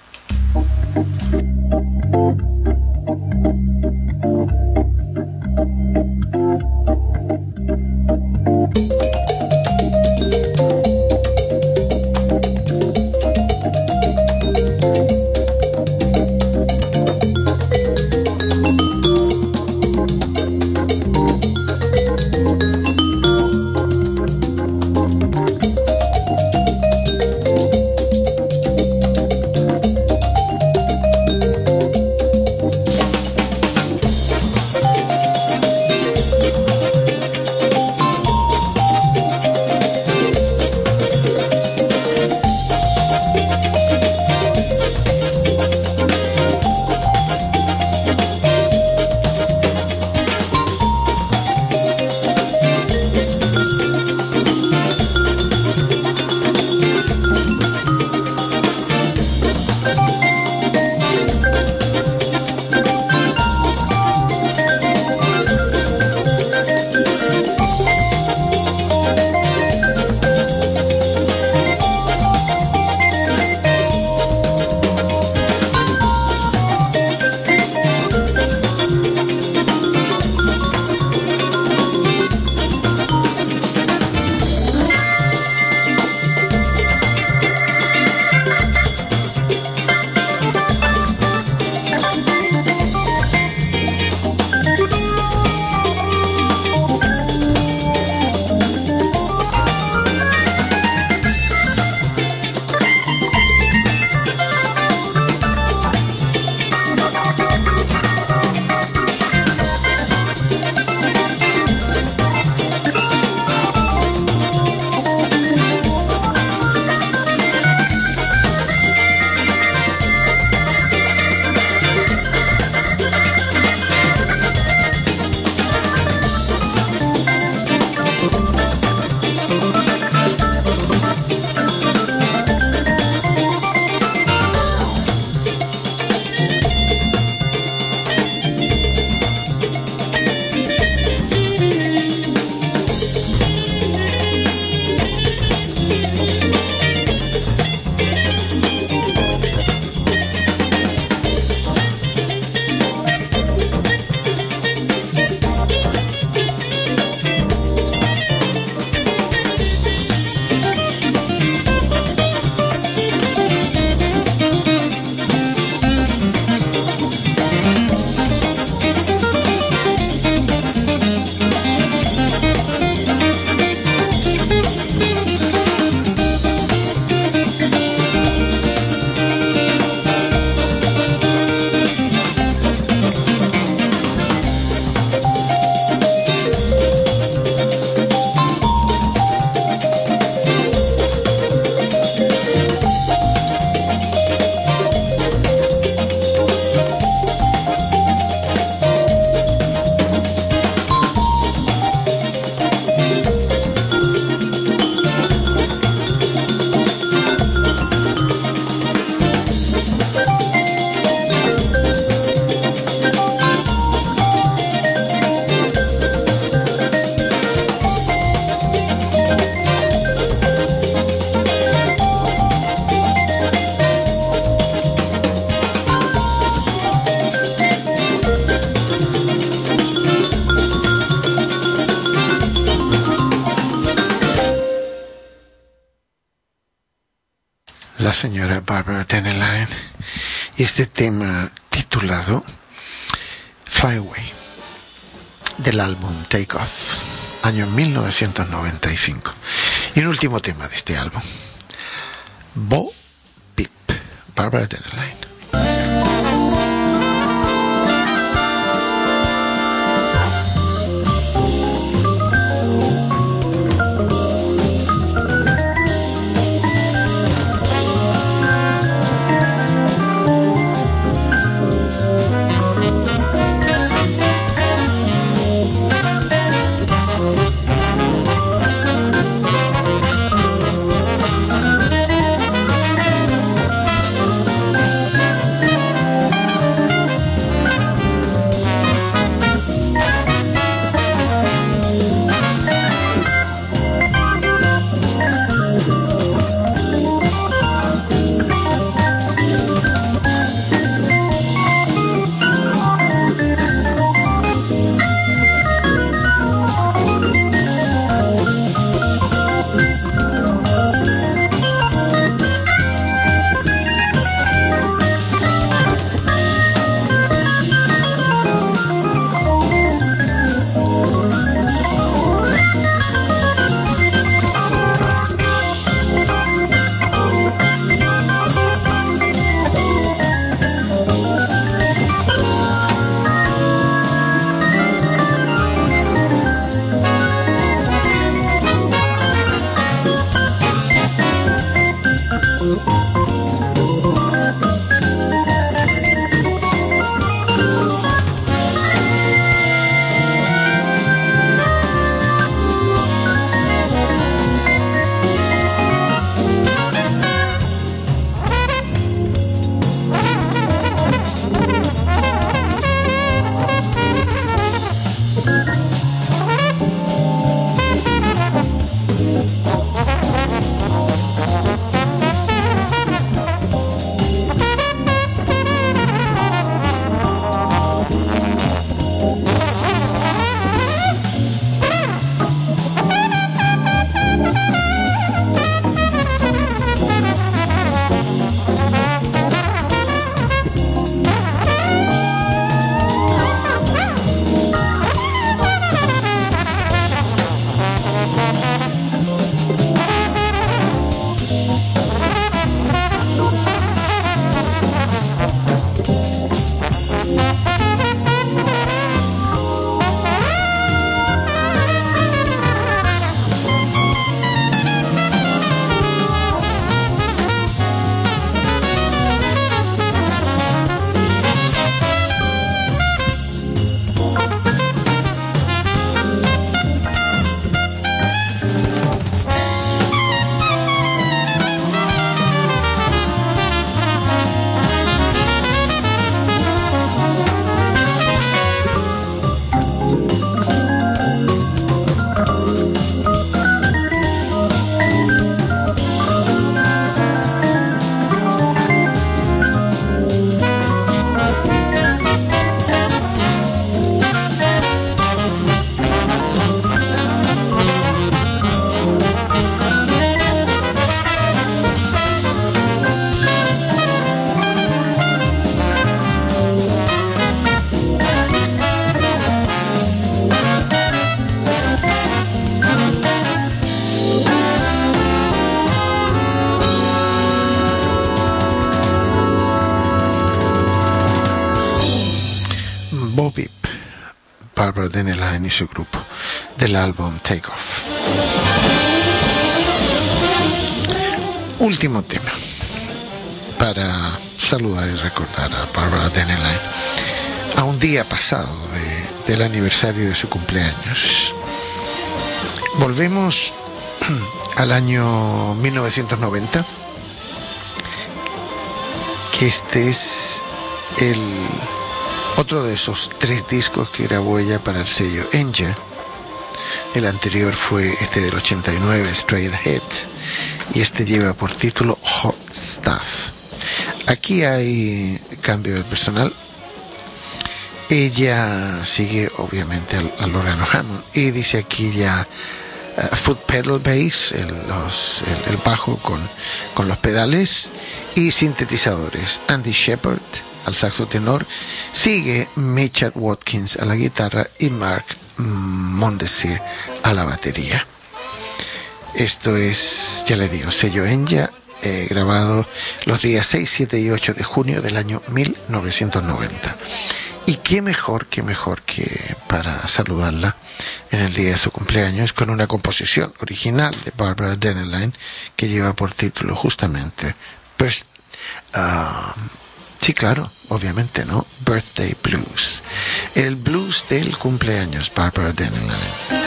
La señora Barbara Dennerlein y este tema titulado Fly Away del álbum Take Off, año mil novecientos noventa y cinco. Y un último tema de este álbum, Bo Peep, Barbara Dennerlein. Bo Peep, Barbara Denneline y su grupo, del álbum Take Off. Último tema para saludar y recordar a Barbara Denneline a un día pasado de, del aniversario de su cumpleaños. Volvemos al año mil novecientos noventa, que este es el otro de esos tres discos que grabó ella para el sello Enya. El anterior fue este del ochenta y nueve, Straight Ahead, y este lleva por título Hot Stuff. Aquí hay cambio del personal. Ella sigue obviamente al, al órgano Hammond y dice aquí ya uh, foot pedal bass, el, los, el, el bajo con, con los pedales y sintetizadores. Andy Shepard al saxo tenor, sigue Mitchell Watkins a la guitarra y Mark Mondesir a la batería. Esto es, ya le digo, sello Enya, eh, grabado los días seis, siete y ocho de junio del año mil novecientos noventa. Y qué mejor, qué mejor que para saludarla en el día de su cumpleaños con una composición original de Barbara Denneline que lleva por título justamente Birth, uh, sí, claro, obviamente, ¿no? Birthday Blues. El blues del cumpleaños, Barbara Denneline.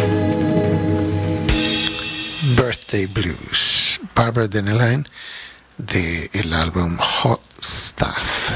Blues, Barbara Denneline, del álbum Hot Stuff.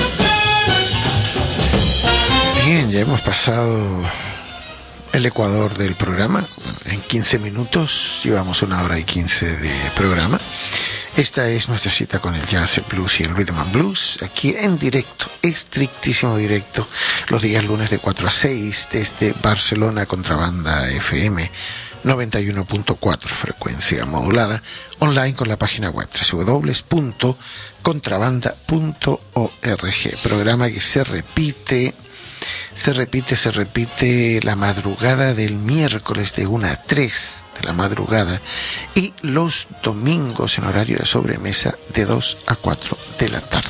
Bien, ya hemos pasado el ecuador del programa. Bueno, en quince minutos llevamos una hora y quince de programa. Esta es nuestra cita con el jazz, el blues y el rhythm and blues, aquí en directo, estrictísimo directo, los días lunes de cuatro a seis, desde Barcelona, Contrabanda F M noventa y uno punto cuatro, frecuencia modulada, online con la página web doble u doble u doble u punto contrabanda punto org, programa que se repite, se repite, se repite la madrugada del miércoles de una a tres de la madrugada y los domingos en horario de sobremesa de dos a cuatro de la tarde.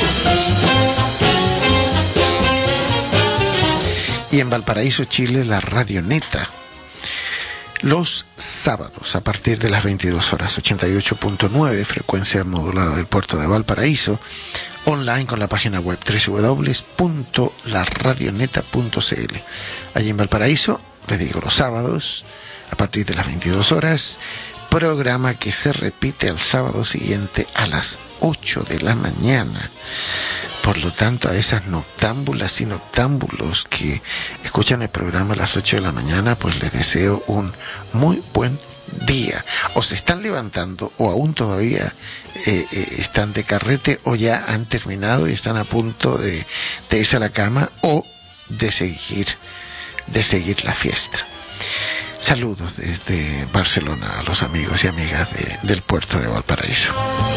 Y en Valparaíso, Chile, la Radio Neta, los sábados a partir de las veintidós horas, ochenta y ocho punto nueve, frecuencia modulada del puerto de Valparaíso, online con la página web doble u doble u doble u punto la radioneta punto c l. Allí en Valparaíso, les digo, los sábados a partir de las veintidós horas, programa que se repite al sábado siguiente a las ocho de la mañana. Por lo tanto, a esas noctámbulas y noctámbulos que escuchan el programa a las ocho de la mañana, pues les deseo un muy buen día. O se están levantando, o aún todavía eh, eh, están de carrete, o ya han terminado y están a punto de, de irse a la cama, o de seguir, de seguir la fiesta. Saludos desde Barcelona a los amigos y amigas de, del puerto de Valparaíso.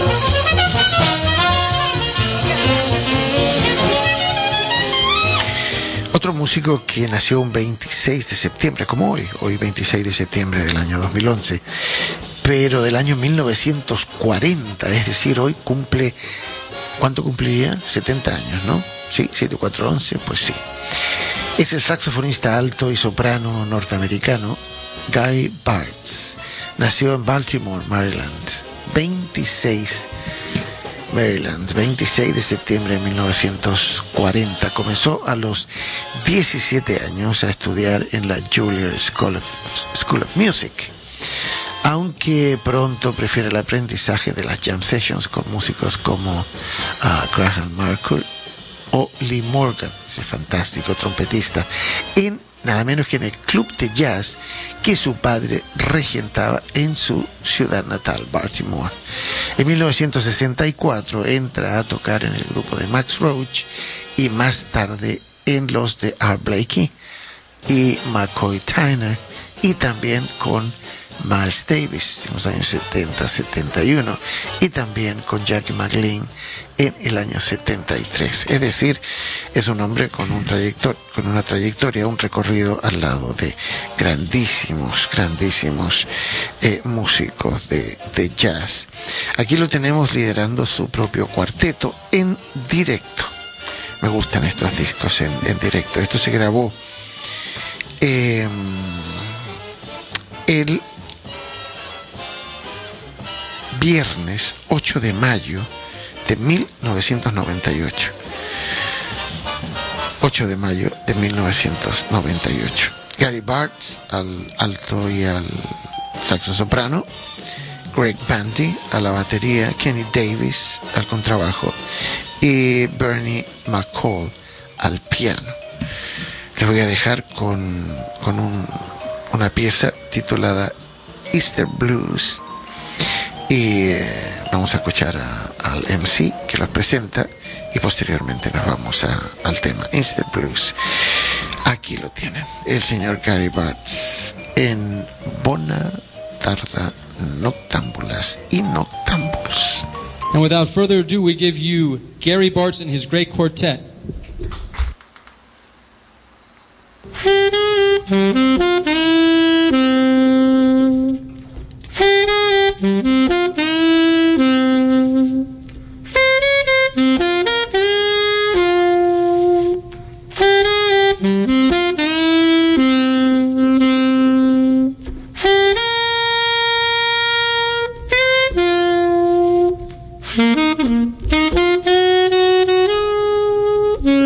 Otro músico que nació un veintiséis de septiembre, como hoy, hoy veintiséis de septiembre del año dos mil once, pero del año mil novecientos cuarenta, es decir, hoy cumple, ¿cuánto cumpliría? setenta años, ¿no? Sí, siete cuatro once, pues sí. Es el saxofonista alto y soprano norteamericano Gary Bartz. Nació en Baltimore, Maryland, veintiséis Maryland, veintiséis de septiembre de mil novecientos cuarenta. Comenzó a los diecisiete años a estudiar en la Juilliard School of, School of Music, aunque pronto prefiere el aprendizaje de las jam sessions con músicos como uh, Graham Marcour o Lee Morgan, ese fantástico trompetista, en nada menos que en el club de jazz que su padre regentaba en su ciudad natal, Baltimore. En mil novecientos sesenta y cuatro entra a tocar en el grupo de Max Roach y más tarde en los de Art Blakey y McCoy Tyner, y también con Miles Davis en los años setenta, setenta y uno, y también con Jackie McLean en el año setenta y tres. Es decir, es un hombre con un trayector, con una trayectoria, un recorrido al lado de grandísimos, grandísimos eh, músicos de, de jazz. Aquí lo tenemos liderando su propio cuarteto en directo. Me gustan estos discos en, en directo. Esto se grabó eh, el viernes ocho de mayo de mil novecientos noventa y ocho. ocho de mayo de mil novecientos noventa y ocho. Gary Bartz al alto y al saxo soprano, Greg Bandy a la batería, Kenny Davis al contrabajo y Bernie McCall al piano. Les voy a dejar con, con un, una pieza titulada Easter Blues. Y eh, vamos a escuchar a, al M C que lo presenta y posteriormente nos vamos a, al tema Easter Blues. Aquí lo tienen, el señor Gary Bartz en Bona Tarda Noctámbulas y Noctámbulos. And without further ado, we give you Gary Bartz and his great quartet. Mm-hmm.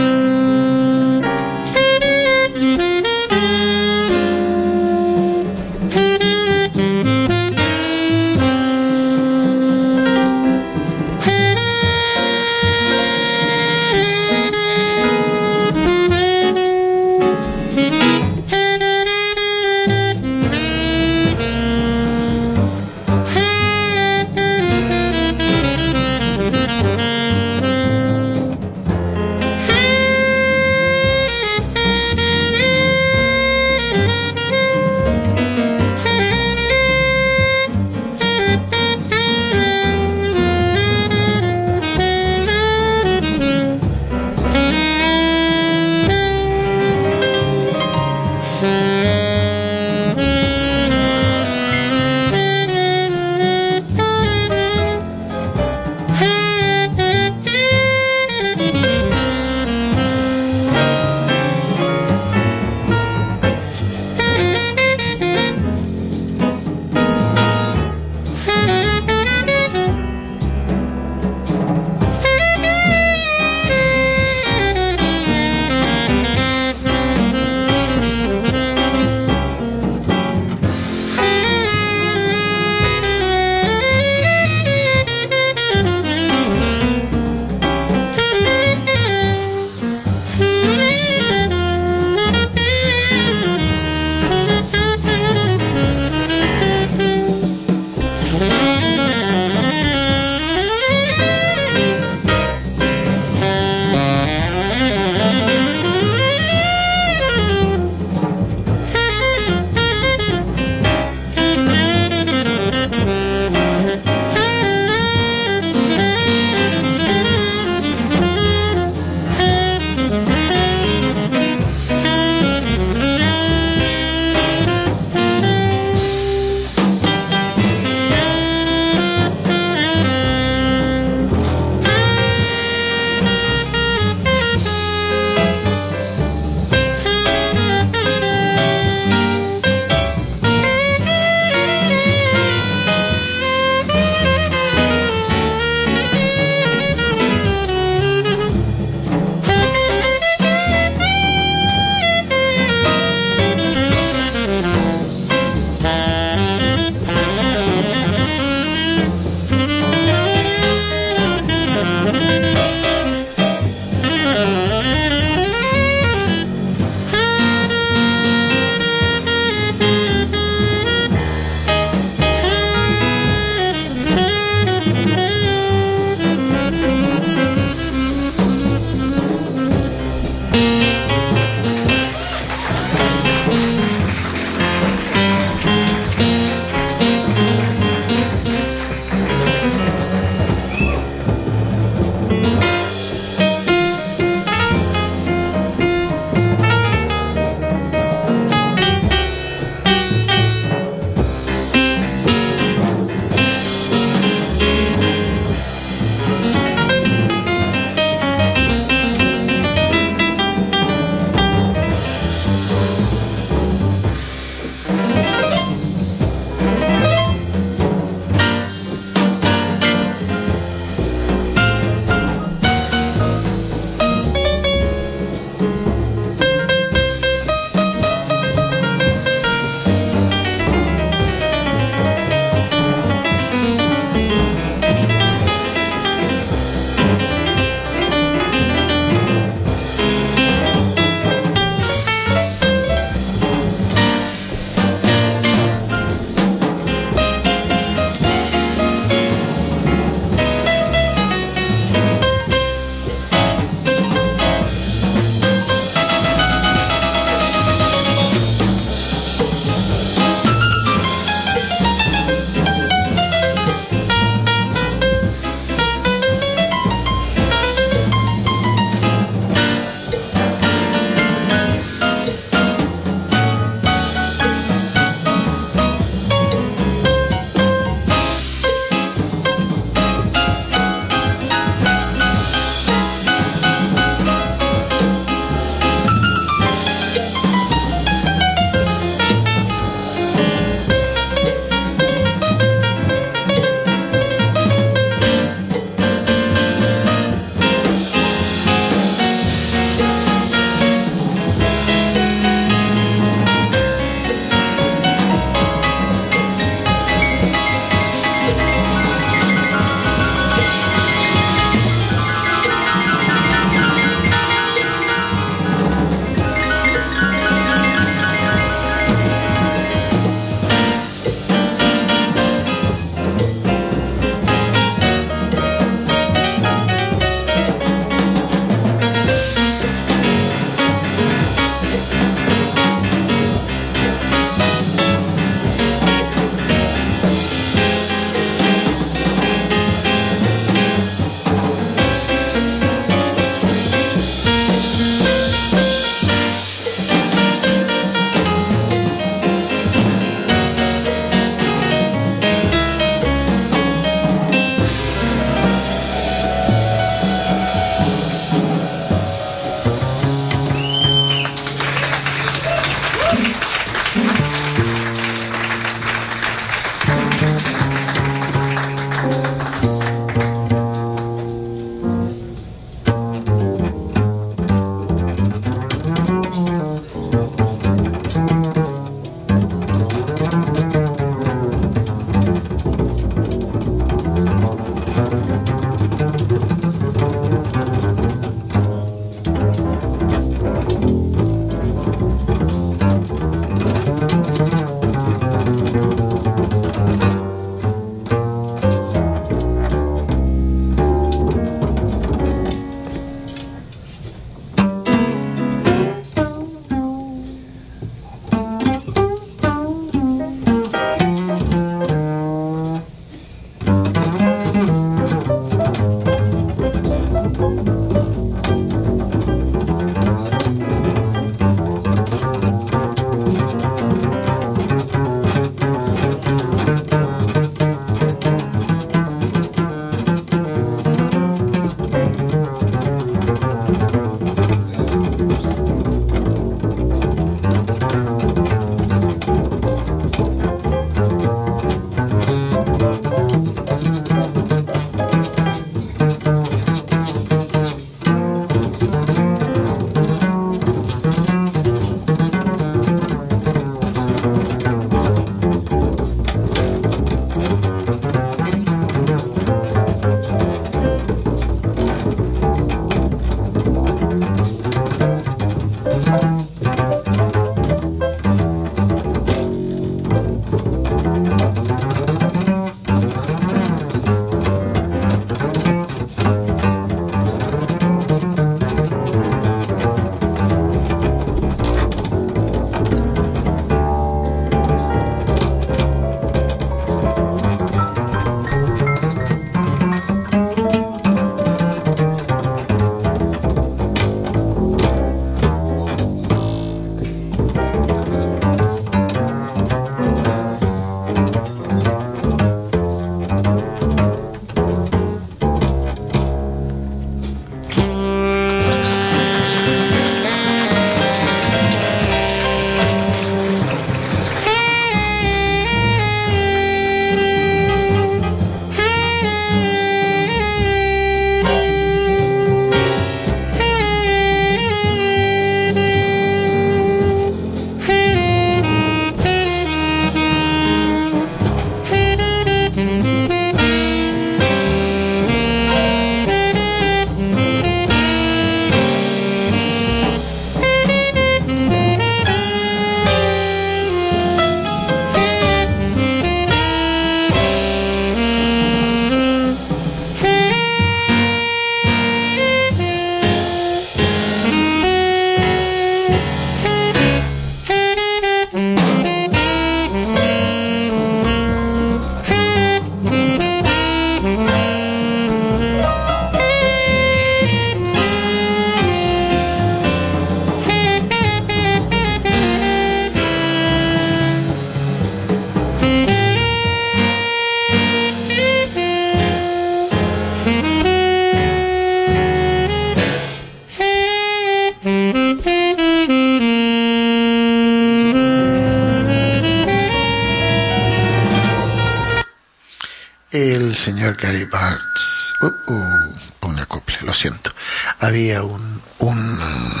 el señor Gary Bartz. Uh, uh, un acople, lo siento. Había un un uh,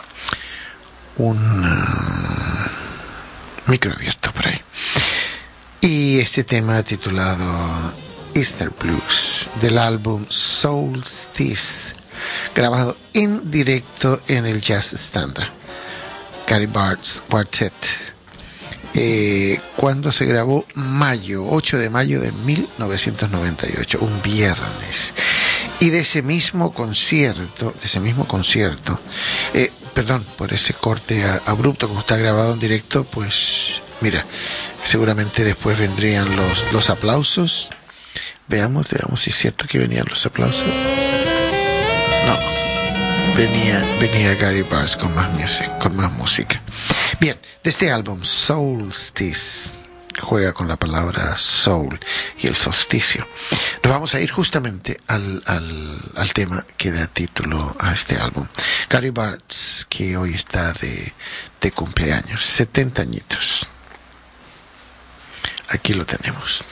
un uh, micro abierto por ahí. Y este tema titulado Easter Blues del álbum Solstice, grabado en directo en el Jazz Standard, Gary Bartz Quartet. Eh, cuando se grabó mayo, ocho de mayo de mil novecientos noventa y ocho, un viernes. Y de ese mismo concierto, de ese mismo concierto, eh, perdón por ese corte a, abrupto, como está grabado en directo, pues mira, seguramente después vendrían los, los aplausos. Veamos, veamos si es cierto que venían los aplausos. No, venía, venía Gary Bartz con más music, con más música. Bien, de este álbum Solstice, juega con la palabra soul y el solsticio. Nos vamos a ir justamente al, al, al tema que da título a este álbum. Gary Bartz, que hoy está de, de cumpleaños, setenta añitos. aquí lo tenemos.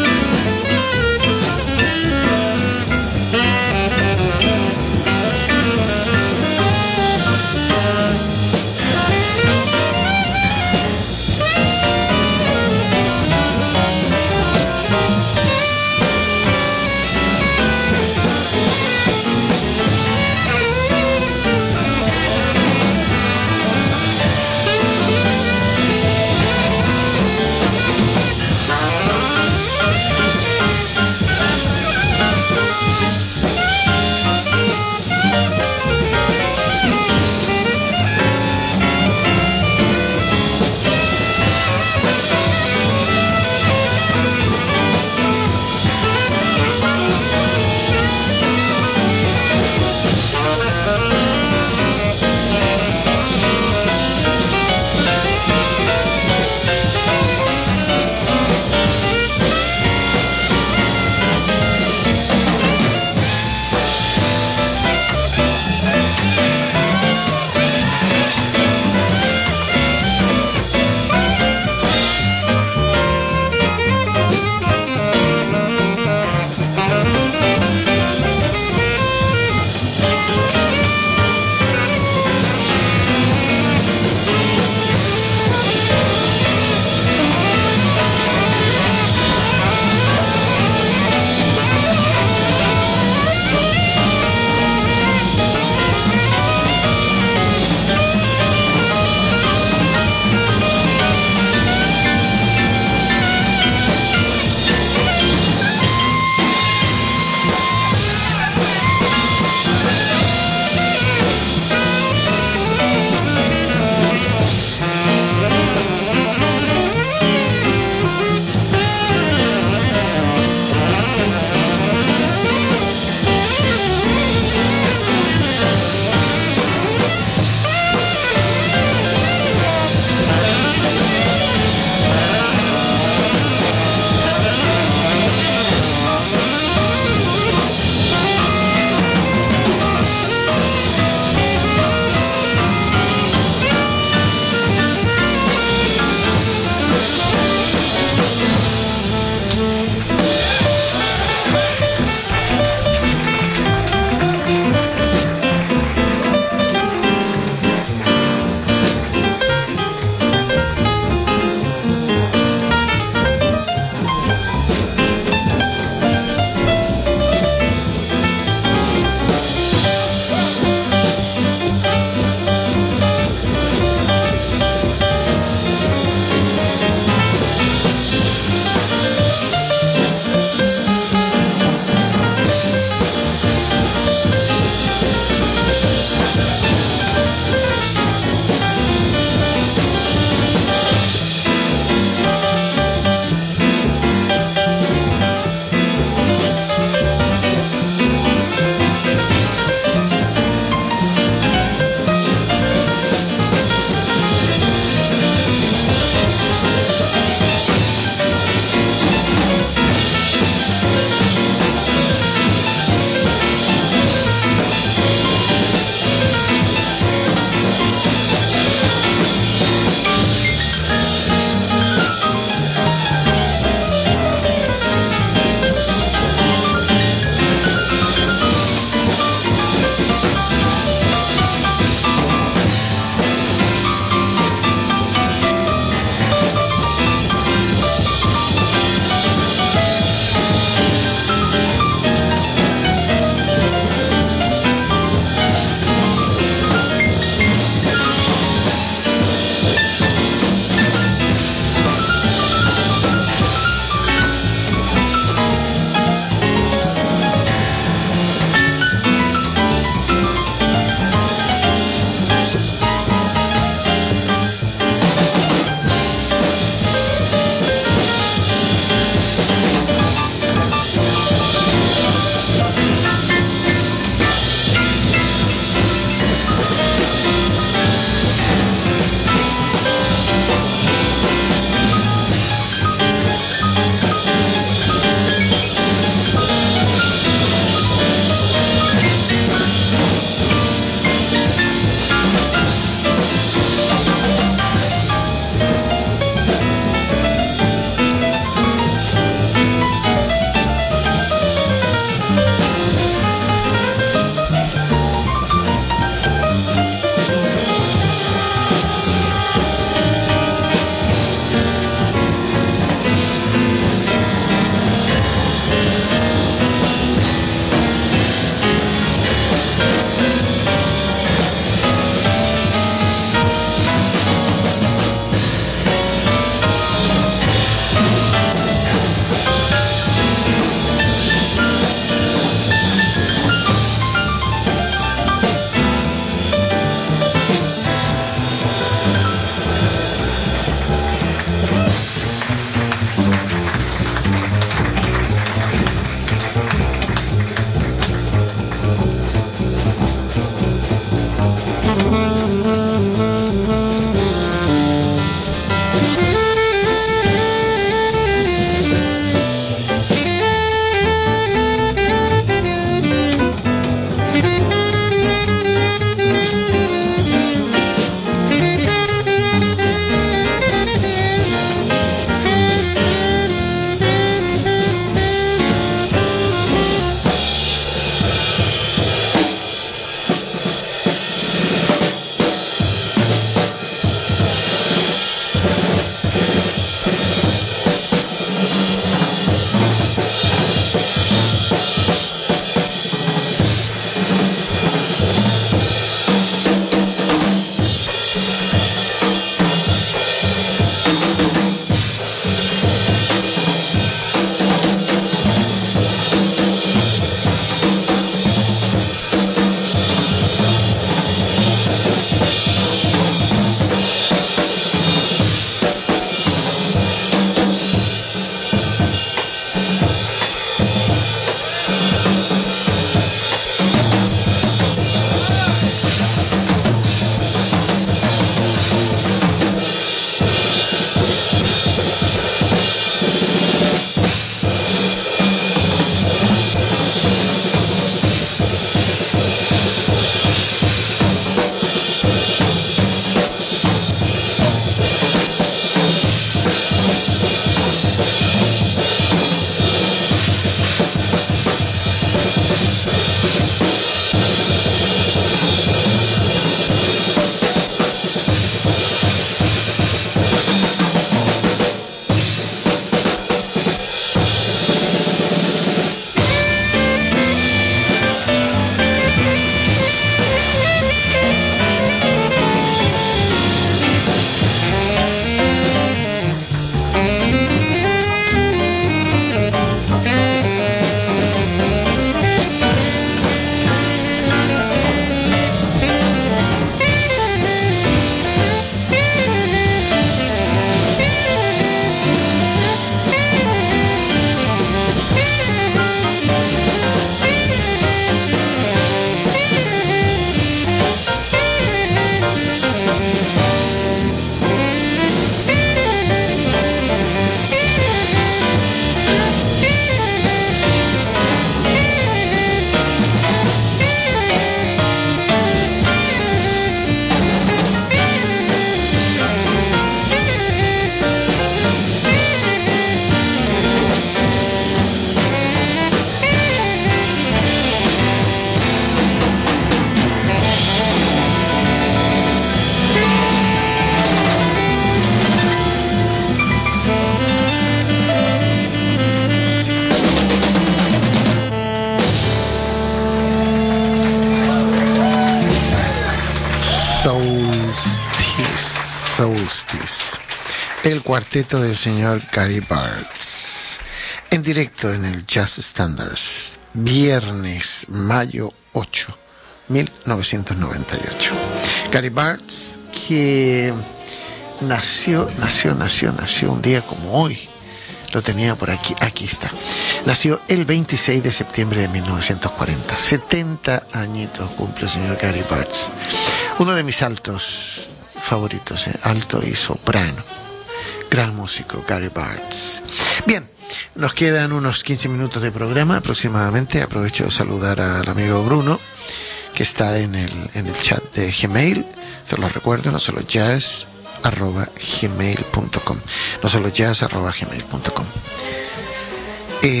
cuarteto del señor Gary Bartz, en directo en el Jazz Standards, viernes, mayo ocho, mil novecientos noventa y ocho. Gary Bartz, que nació, nació, nació, nació un día como hoy. Lo tenía por aquí, aquí está. Nació el veintiséis de septiembre de mil novecientos cuarenta. setenta añitos cumple el señor Gary Bartz. Uno de mis altos favoritos, ¿eh? Alto y soprano. Gran músico, Gary Bartz. Bien, nos quedan unos quince minutos de programa aproximadamente. Aprovecho de saludar al amigo Bruno, que está en el, en el chat de Gmail. Se lo recuerdo, no solo jazz arroba gmail punto com, no solo jazz arroba gmail punto com. Eh,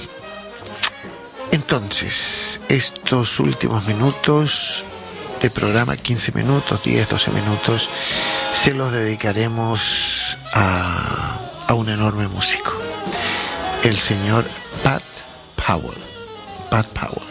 entonces, estos últimos minutos de programa, quince minutos, diez, doce minutos, se los dedicaremos a, a un enorme músico, el señor Pat Powell. Pat Powell.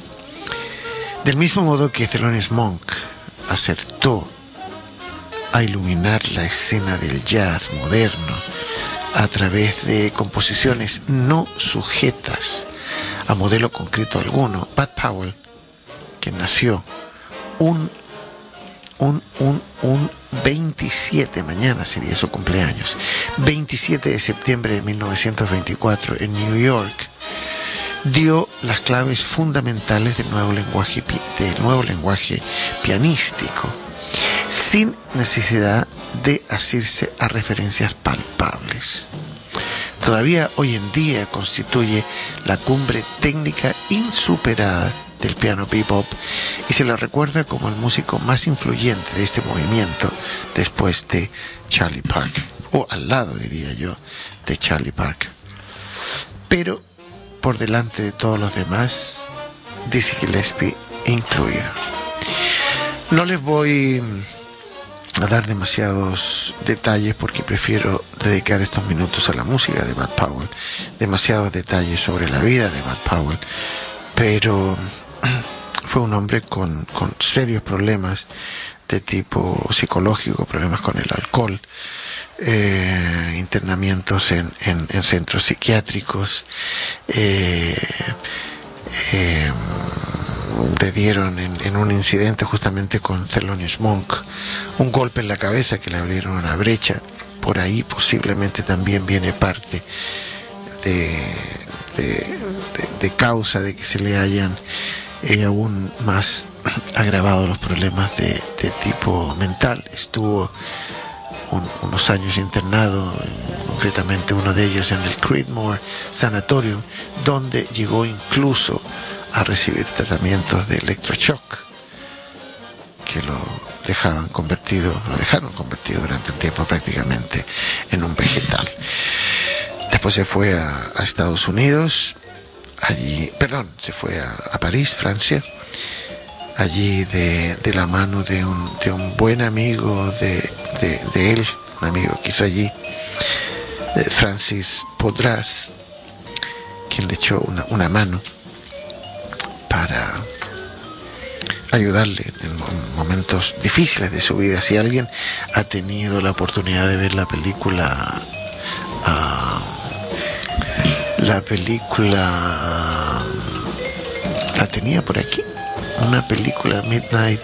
Del mismo modo que Thelonious Monk acertó a iluminar la escena del jazz moderno a través de composiciones no sujetas a modelo concreto alguno, Pat Powell, que nació un, un, un, un veintisiete, mañana sería su cumpleaños, veintisiete de septiembre de mil novecientos veinticuatro en New York, dio las claves fundamentales del nuevo lenguaje, del nuevo lenguaje pianístico, sin necesidad de asirse a referencias palpables. Todavía hoy en día constituye la cumbre técnica insuperada del piano bebop y se le recuerda como el músico más influyente de este movimiento después de Charlie Parker, o al lado, diría yo, de Charlie Parker. Pero por delante de todos los demás, Dizzy Gillespie incluido. No les voy a dar demasiados detalles porque prefiero dedicar estos minutos a la música de Bud Powell, demasiados detalles sobre la vida de Bud Powell, pero fue un hombre con, con serios problemas de tipo psicológico, problemas con el alcohol, eh, internamientos en, en, en centros psiquiátricos, eh, eh, le dieron en, en un incidente justamente con Thelonious Monk un golpe en la cabeza que le abrieron una brecha. Por ahí posiblemente también viene parte de, de, de, de causa de que se le hayan eh, aún más agravado los problemas de, de tipo mental. Estuvo un, unos años internado, concretamente uno de ellos en el Creedmoor Sanatorium, donde llegó incluso a recibir tratamientos de electroshock que lo dejaban convertido, lo dejaron convertido durante un tiempo prácticamente en un vegetal. Después se fue a, a Estados Unidos, allí, perdón, se fue a, a París, Francia, allí de, de la mano de un, de un buen amigo de, de, de él, un amigo que hizo allí, Francis Podras, quien le echó una, una mano para ayudarle en momentos difíciles de su vida. Si alguien ha tenido la oportunidad de ver la película uh, la película uh, la tenía por aquí, una película Midnight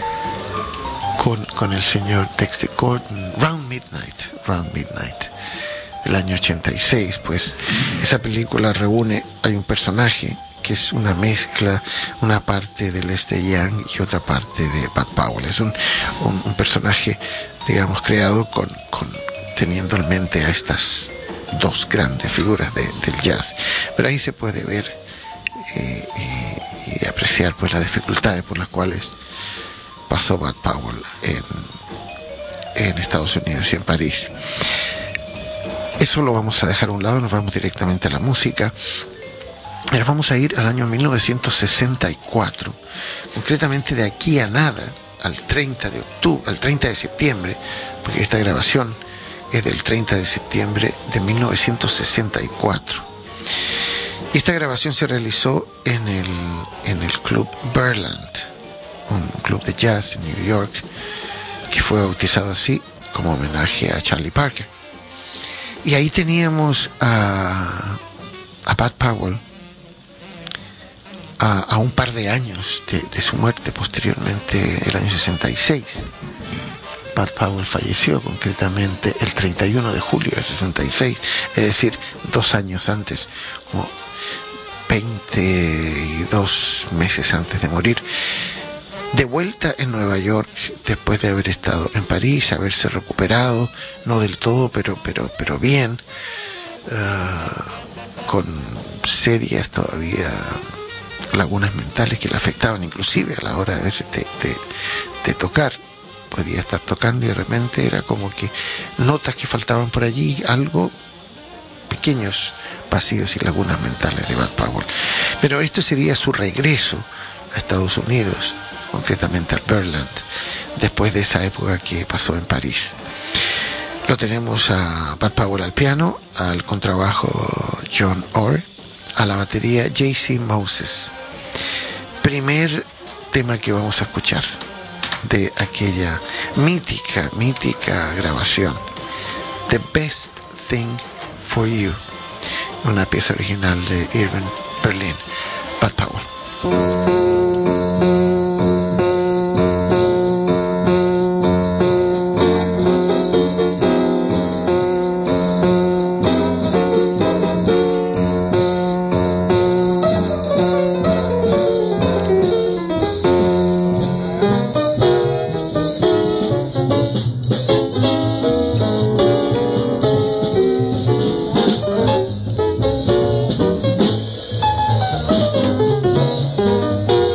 con, con el señor Dexter Gordon, Round Midnight Round Midnight del año ochenta y seis, pues esa película reúne, hay un personaje que es una mezcla, una parte de Lester Young y otra parte de Bud Powell. Es un, un, un personaje, digamos, creado con, con teniendo en mente a estas dos grandes figuras de, del jazz. Pero ahí se puede ver eh, y, y apreciar pues las dificultades por las cuales pasó Bud Powell en, en Estados Unidos y en París. Eso lo vamos a dejar a un lado, nos vamos directamente a la música. Ahora vamos a ir al año mil novecientos sesenta y cuatro, concretamente de aquí a nada, al treinta de octubre, al treinta de septiembre, porque esta grabación es del treinta de septiembre de mil novecientos sesenta y cuatro. Y esta grabación se realizó en el, en el club Berland, un club de jazz en New York, que fue bautizado así como homenaje a Charlie Parker. Y ahí teníamos a, a Bud Powell a, a un par de años de, de su muerte, posteriormente el año sesenta y seis. Bud Powell falleció concretamente el treinta y uno de julio del sesenta y seis, es decir, dos años antes, como veintidós meses antes de morir. De vuelta en Nueva York, después de haber estado en París, haberse recuperado, no del todo, pero pero pero bien, uh, con serias todavía lagunas mentales que le afectaban inclusive a la hora de, de, de, de tocar. Podía estar tocando y de repente era como que notas que faltaban por allí, algo, pequeños vacíos y lagunas mentales de Bud Powell. Pero esto sería su regreso a Estados Unidos, concretamente al Birdland, después de esa época que pasó en París. Lo tenemos a Bud Powell al piano, al contrabajo John Orr, a la batería J C Moses. Primer tema que vamos a escuchar de aquella mítica, mítica grabación, The Best Thing for You, una pieza original de Irving Berlin. Bud Powell. Thank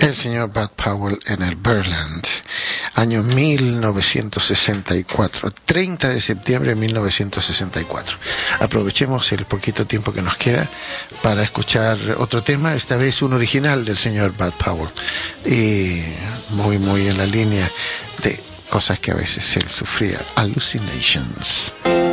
El señor Bud Powell en el Birdland, año mil novecientos sesenta y cuatro, treinta de septiembre de mil novecientos sesenta y cuatro. Aprovechemos el poquito tiempo que nos queda para escuchar otro tema, esta vez un original del señor Bud Powell, y muy muy en la línea de cosas que a veces él sufría, Hallucinations.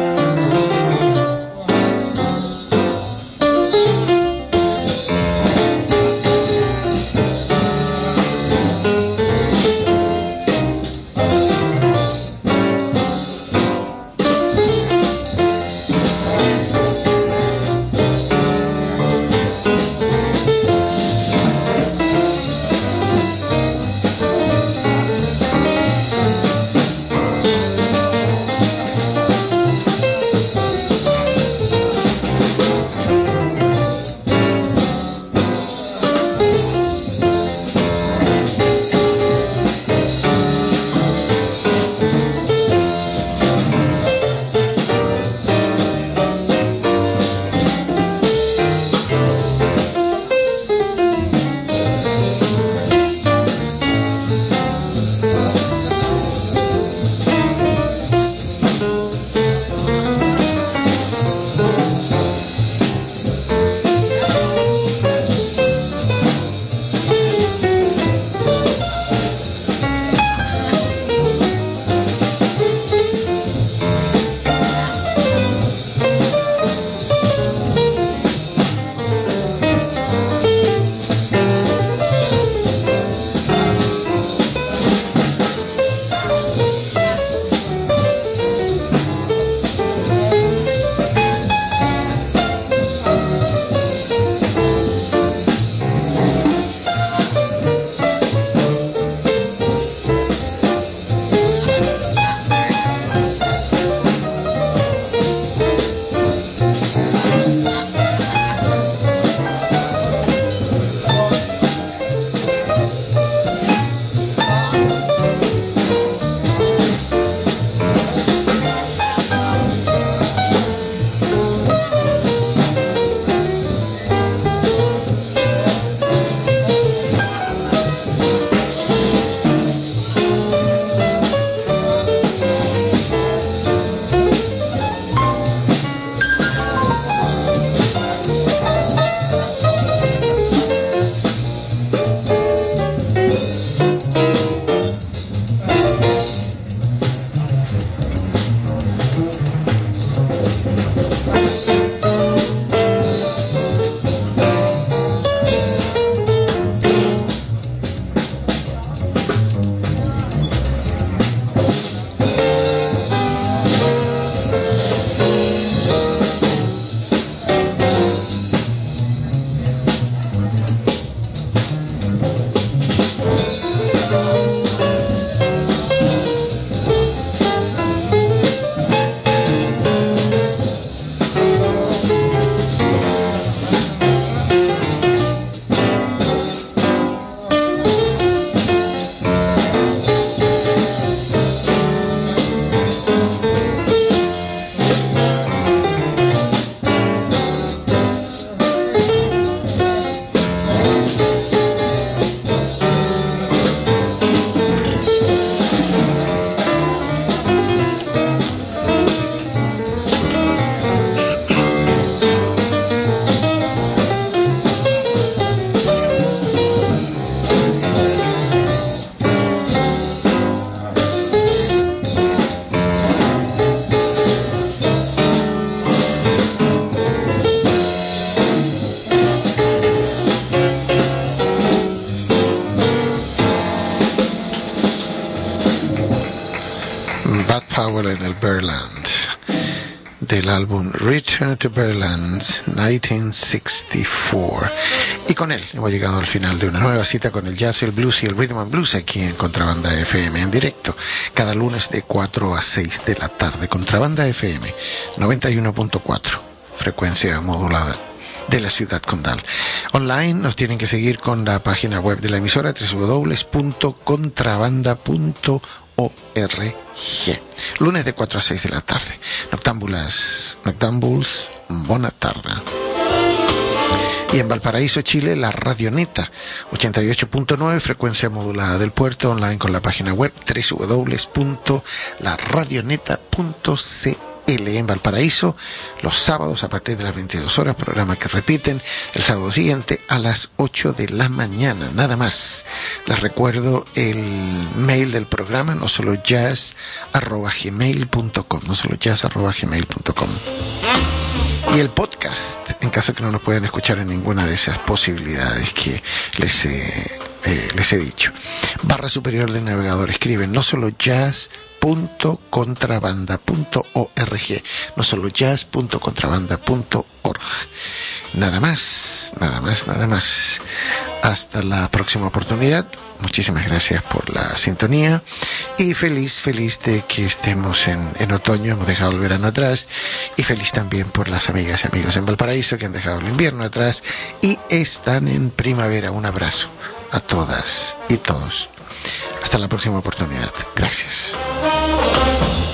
Powell en el Birdland, del álbum Return to Birdland mil novecientos sesenta y cuatro. Y con él hemos llegado al final de una nueva cita con el jazz, el blues y el rhythm and blues aquí en Contrabanda F M en directo, cada lunes de cuatro a seis de la tarde. Contrabanda F M noventa y uno punto cuatro, frecuencia modulada de la ciudad condal. Online nos tienen que seguir con la página web de la emisora doble u doble u doble u punto contrabanda punto org. Lunes de cuatro a seis de la tarde. Noctámbulas, noctámbuls, buena tarde. Y en Valparaíso, Chile, la Radio Neta, ochenta y ocho punto nueve, frecuencia modulada del puerto, online con la página web doble u doble u doble u punto la radio neta punto c l. En Valparaíso, los sábados a partir de las veintidós horas, programa que repiten el sábado siguiente a las ocho de la mañana, nada más. Les recuerdo el mail del programa, no solo jazz arroba gmail punto com, no solo jazz arroba gmail punto com. Y el podcast, en caso que no nos puedan escuchar en ninguna de esas posibilidades que les he, eh, les he dicho. Barra superior del navegador, escriben no solo jazz punto contrabanda punto org, no solo jazz punto contrabanda punto org. Nada más, nada más, nada más. Hasta la próxima oportunidad. Muchísimas gracias por la sintonía y feliz, feliz de que estemos en, en otoño, hemos dejado el verano atrás, y feliz también por las amigas y amigos en Valparaíso que han dejado el invierno atrás y están en primavera. Un abrazo a todas y todos. Hasta la próxima oportunidad. Gracias.